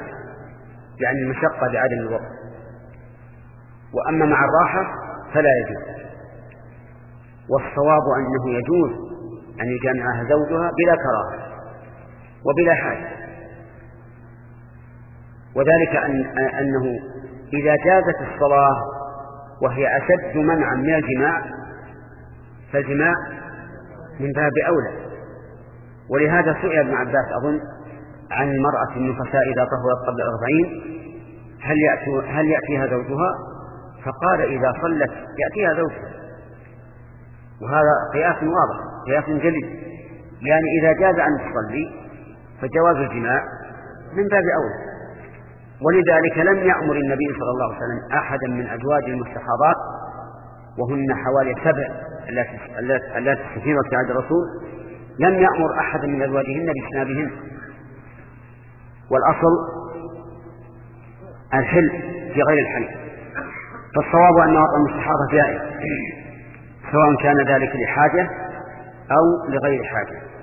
يعني المشقة لعدم الوقت، وأما مع الراحة فلا يجوز. والصواب أنه يجوز أن يجامعها زوجها بلا كراهة وبلا حاجة، وذلك أن أنه إذا جازت الصلاة وهي أشد منعا من الجماع فالجماع من باب أولى. ولهذا سئل ابن عباس أظن عن المرأة النفساء إذا طهرت قبل الأربعين هل يأتي هل يأتيها زوجها؟ فقال إذا صلت يأتيها زوجها، وهذا قياس واضح قياس جلي، يعني إذا جاز أن تصلي فجواز الجماع من باب أولى. ولذلك لم يأمر النبي صلى الله عليه وسلم أحدا من أزواج المستحاضات وهن حوالي سبع التي استثيرت في عهد الرسول، لم يأمر أحدا من أزواجهن باجتنابهن، والأصل الحل في غير الحل. فالصواب أن وطأ المستحاضة جائز سواء كان ذلك لحاجة أو لغير حاجة.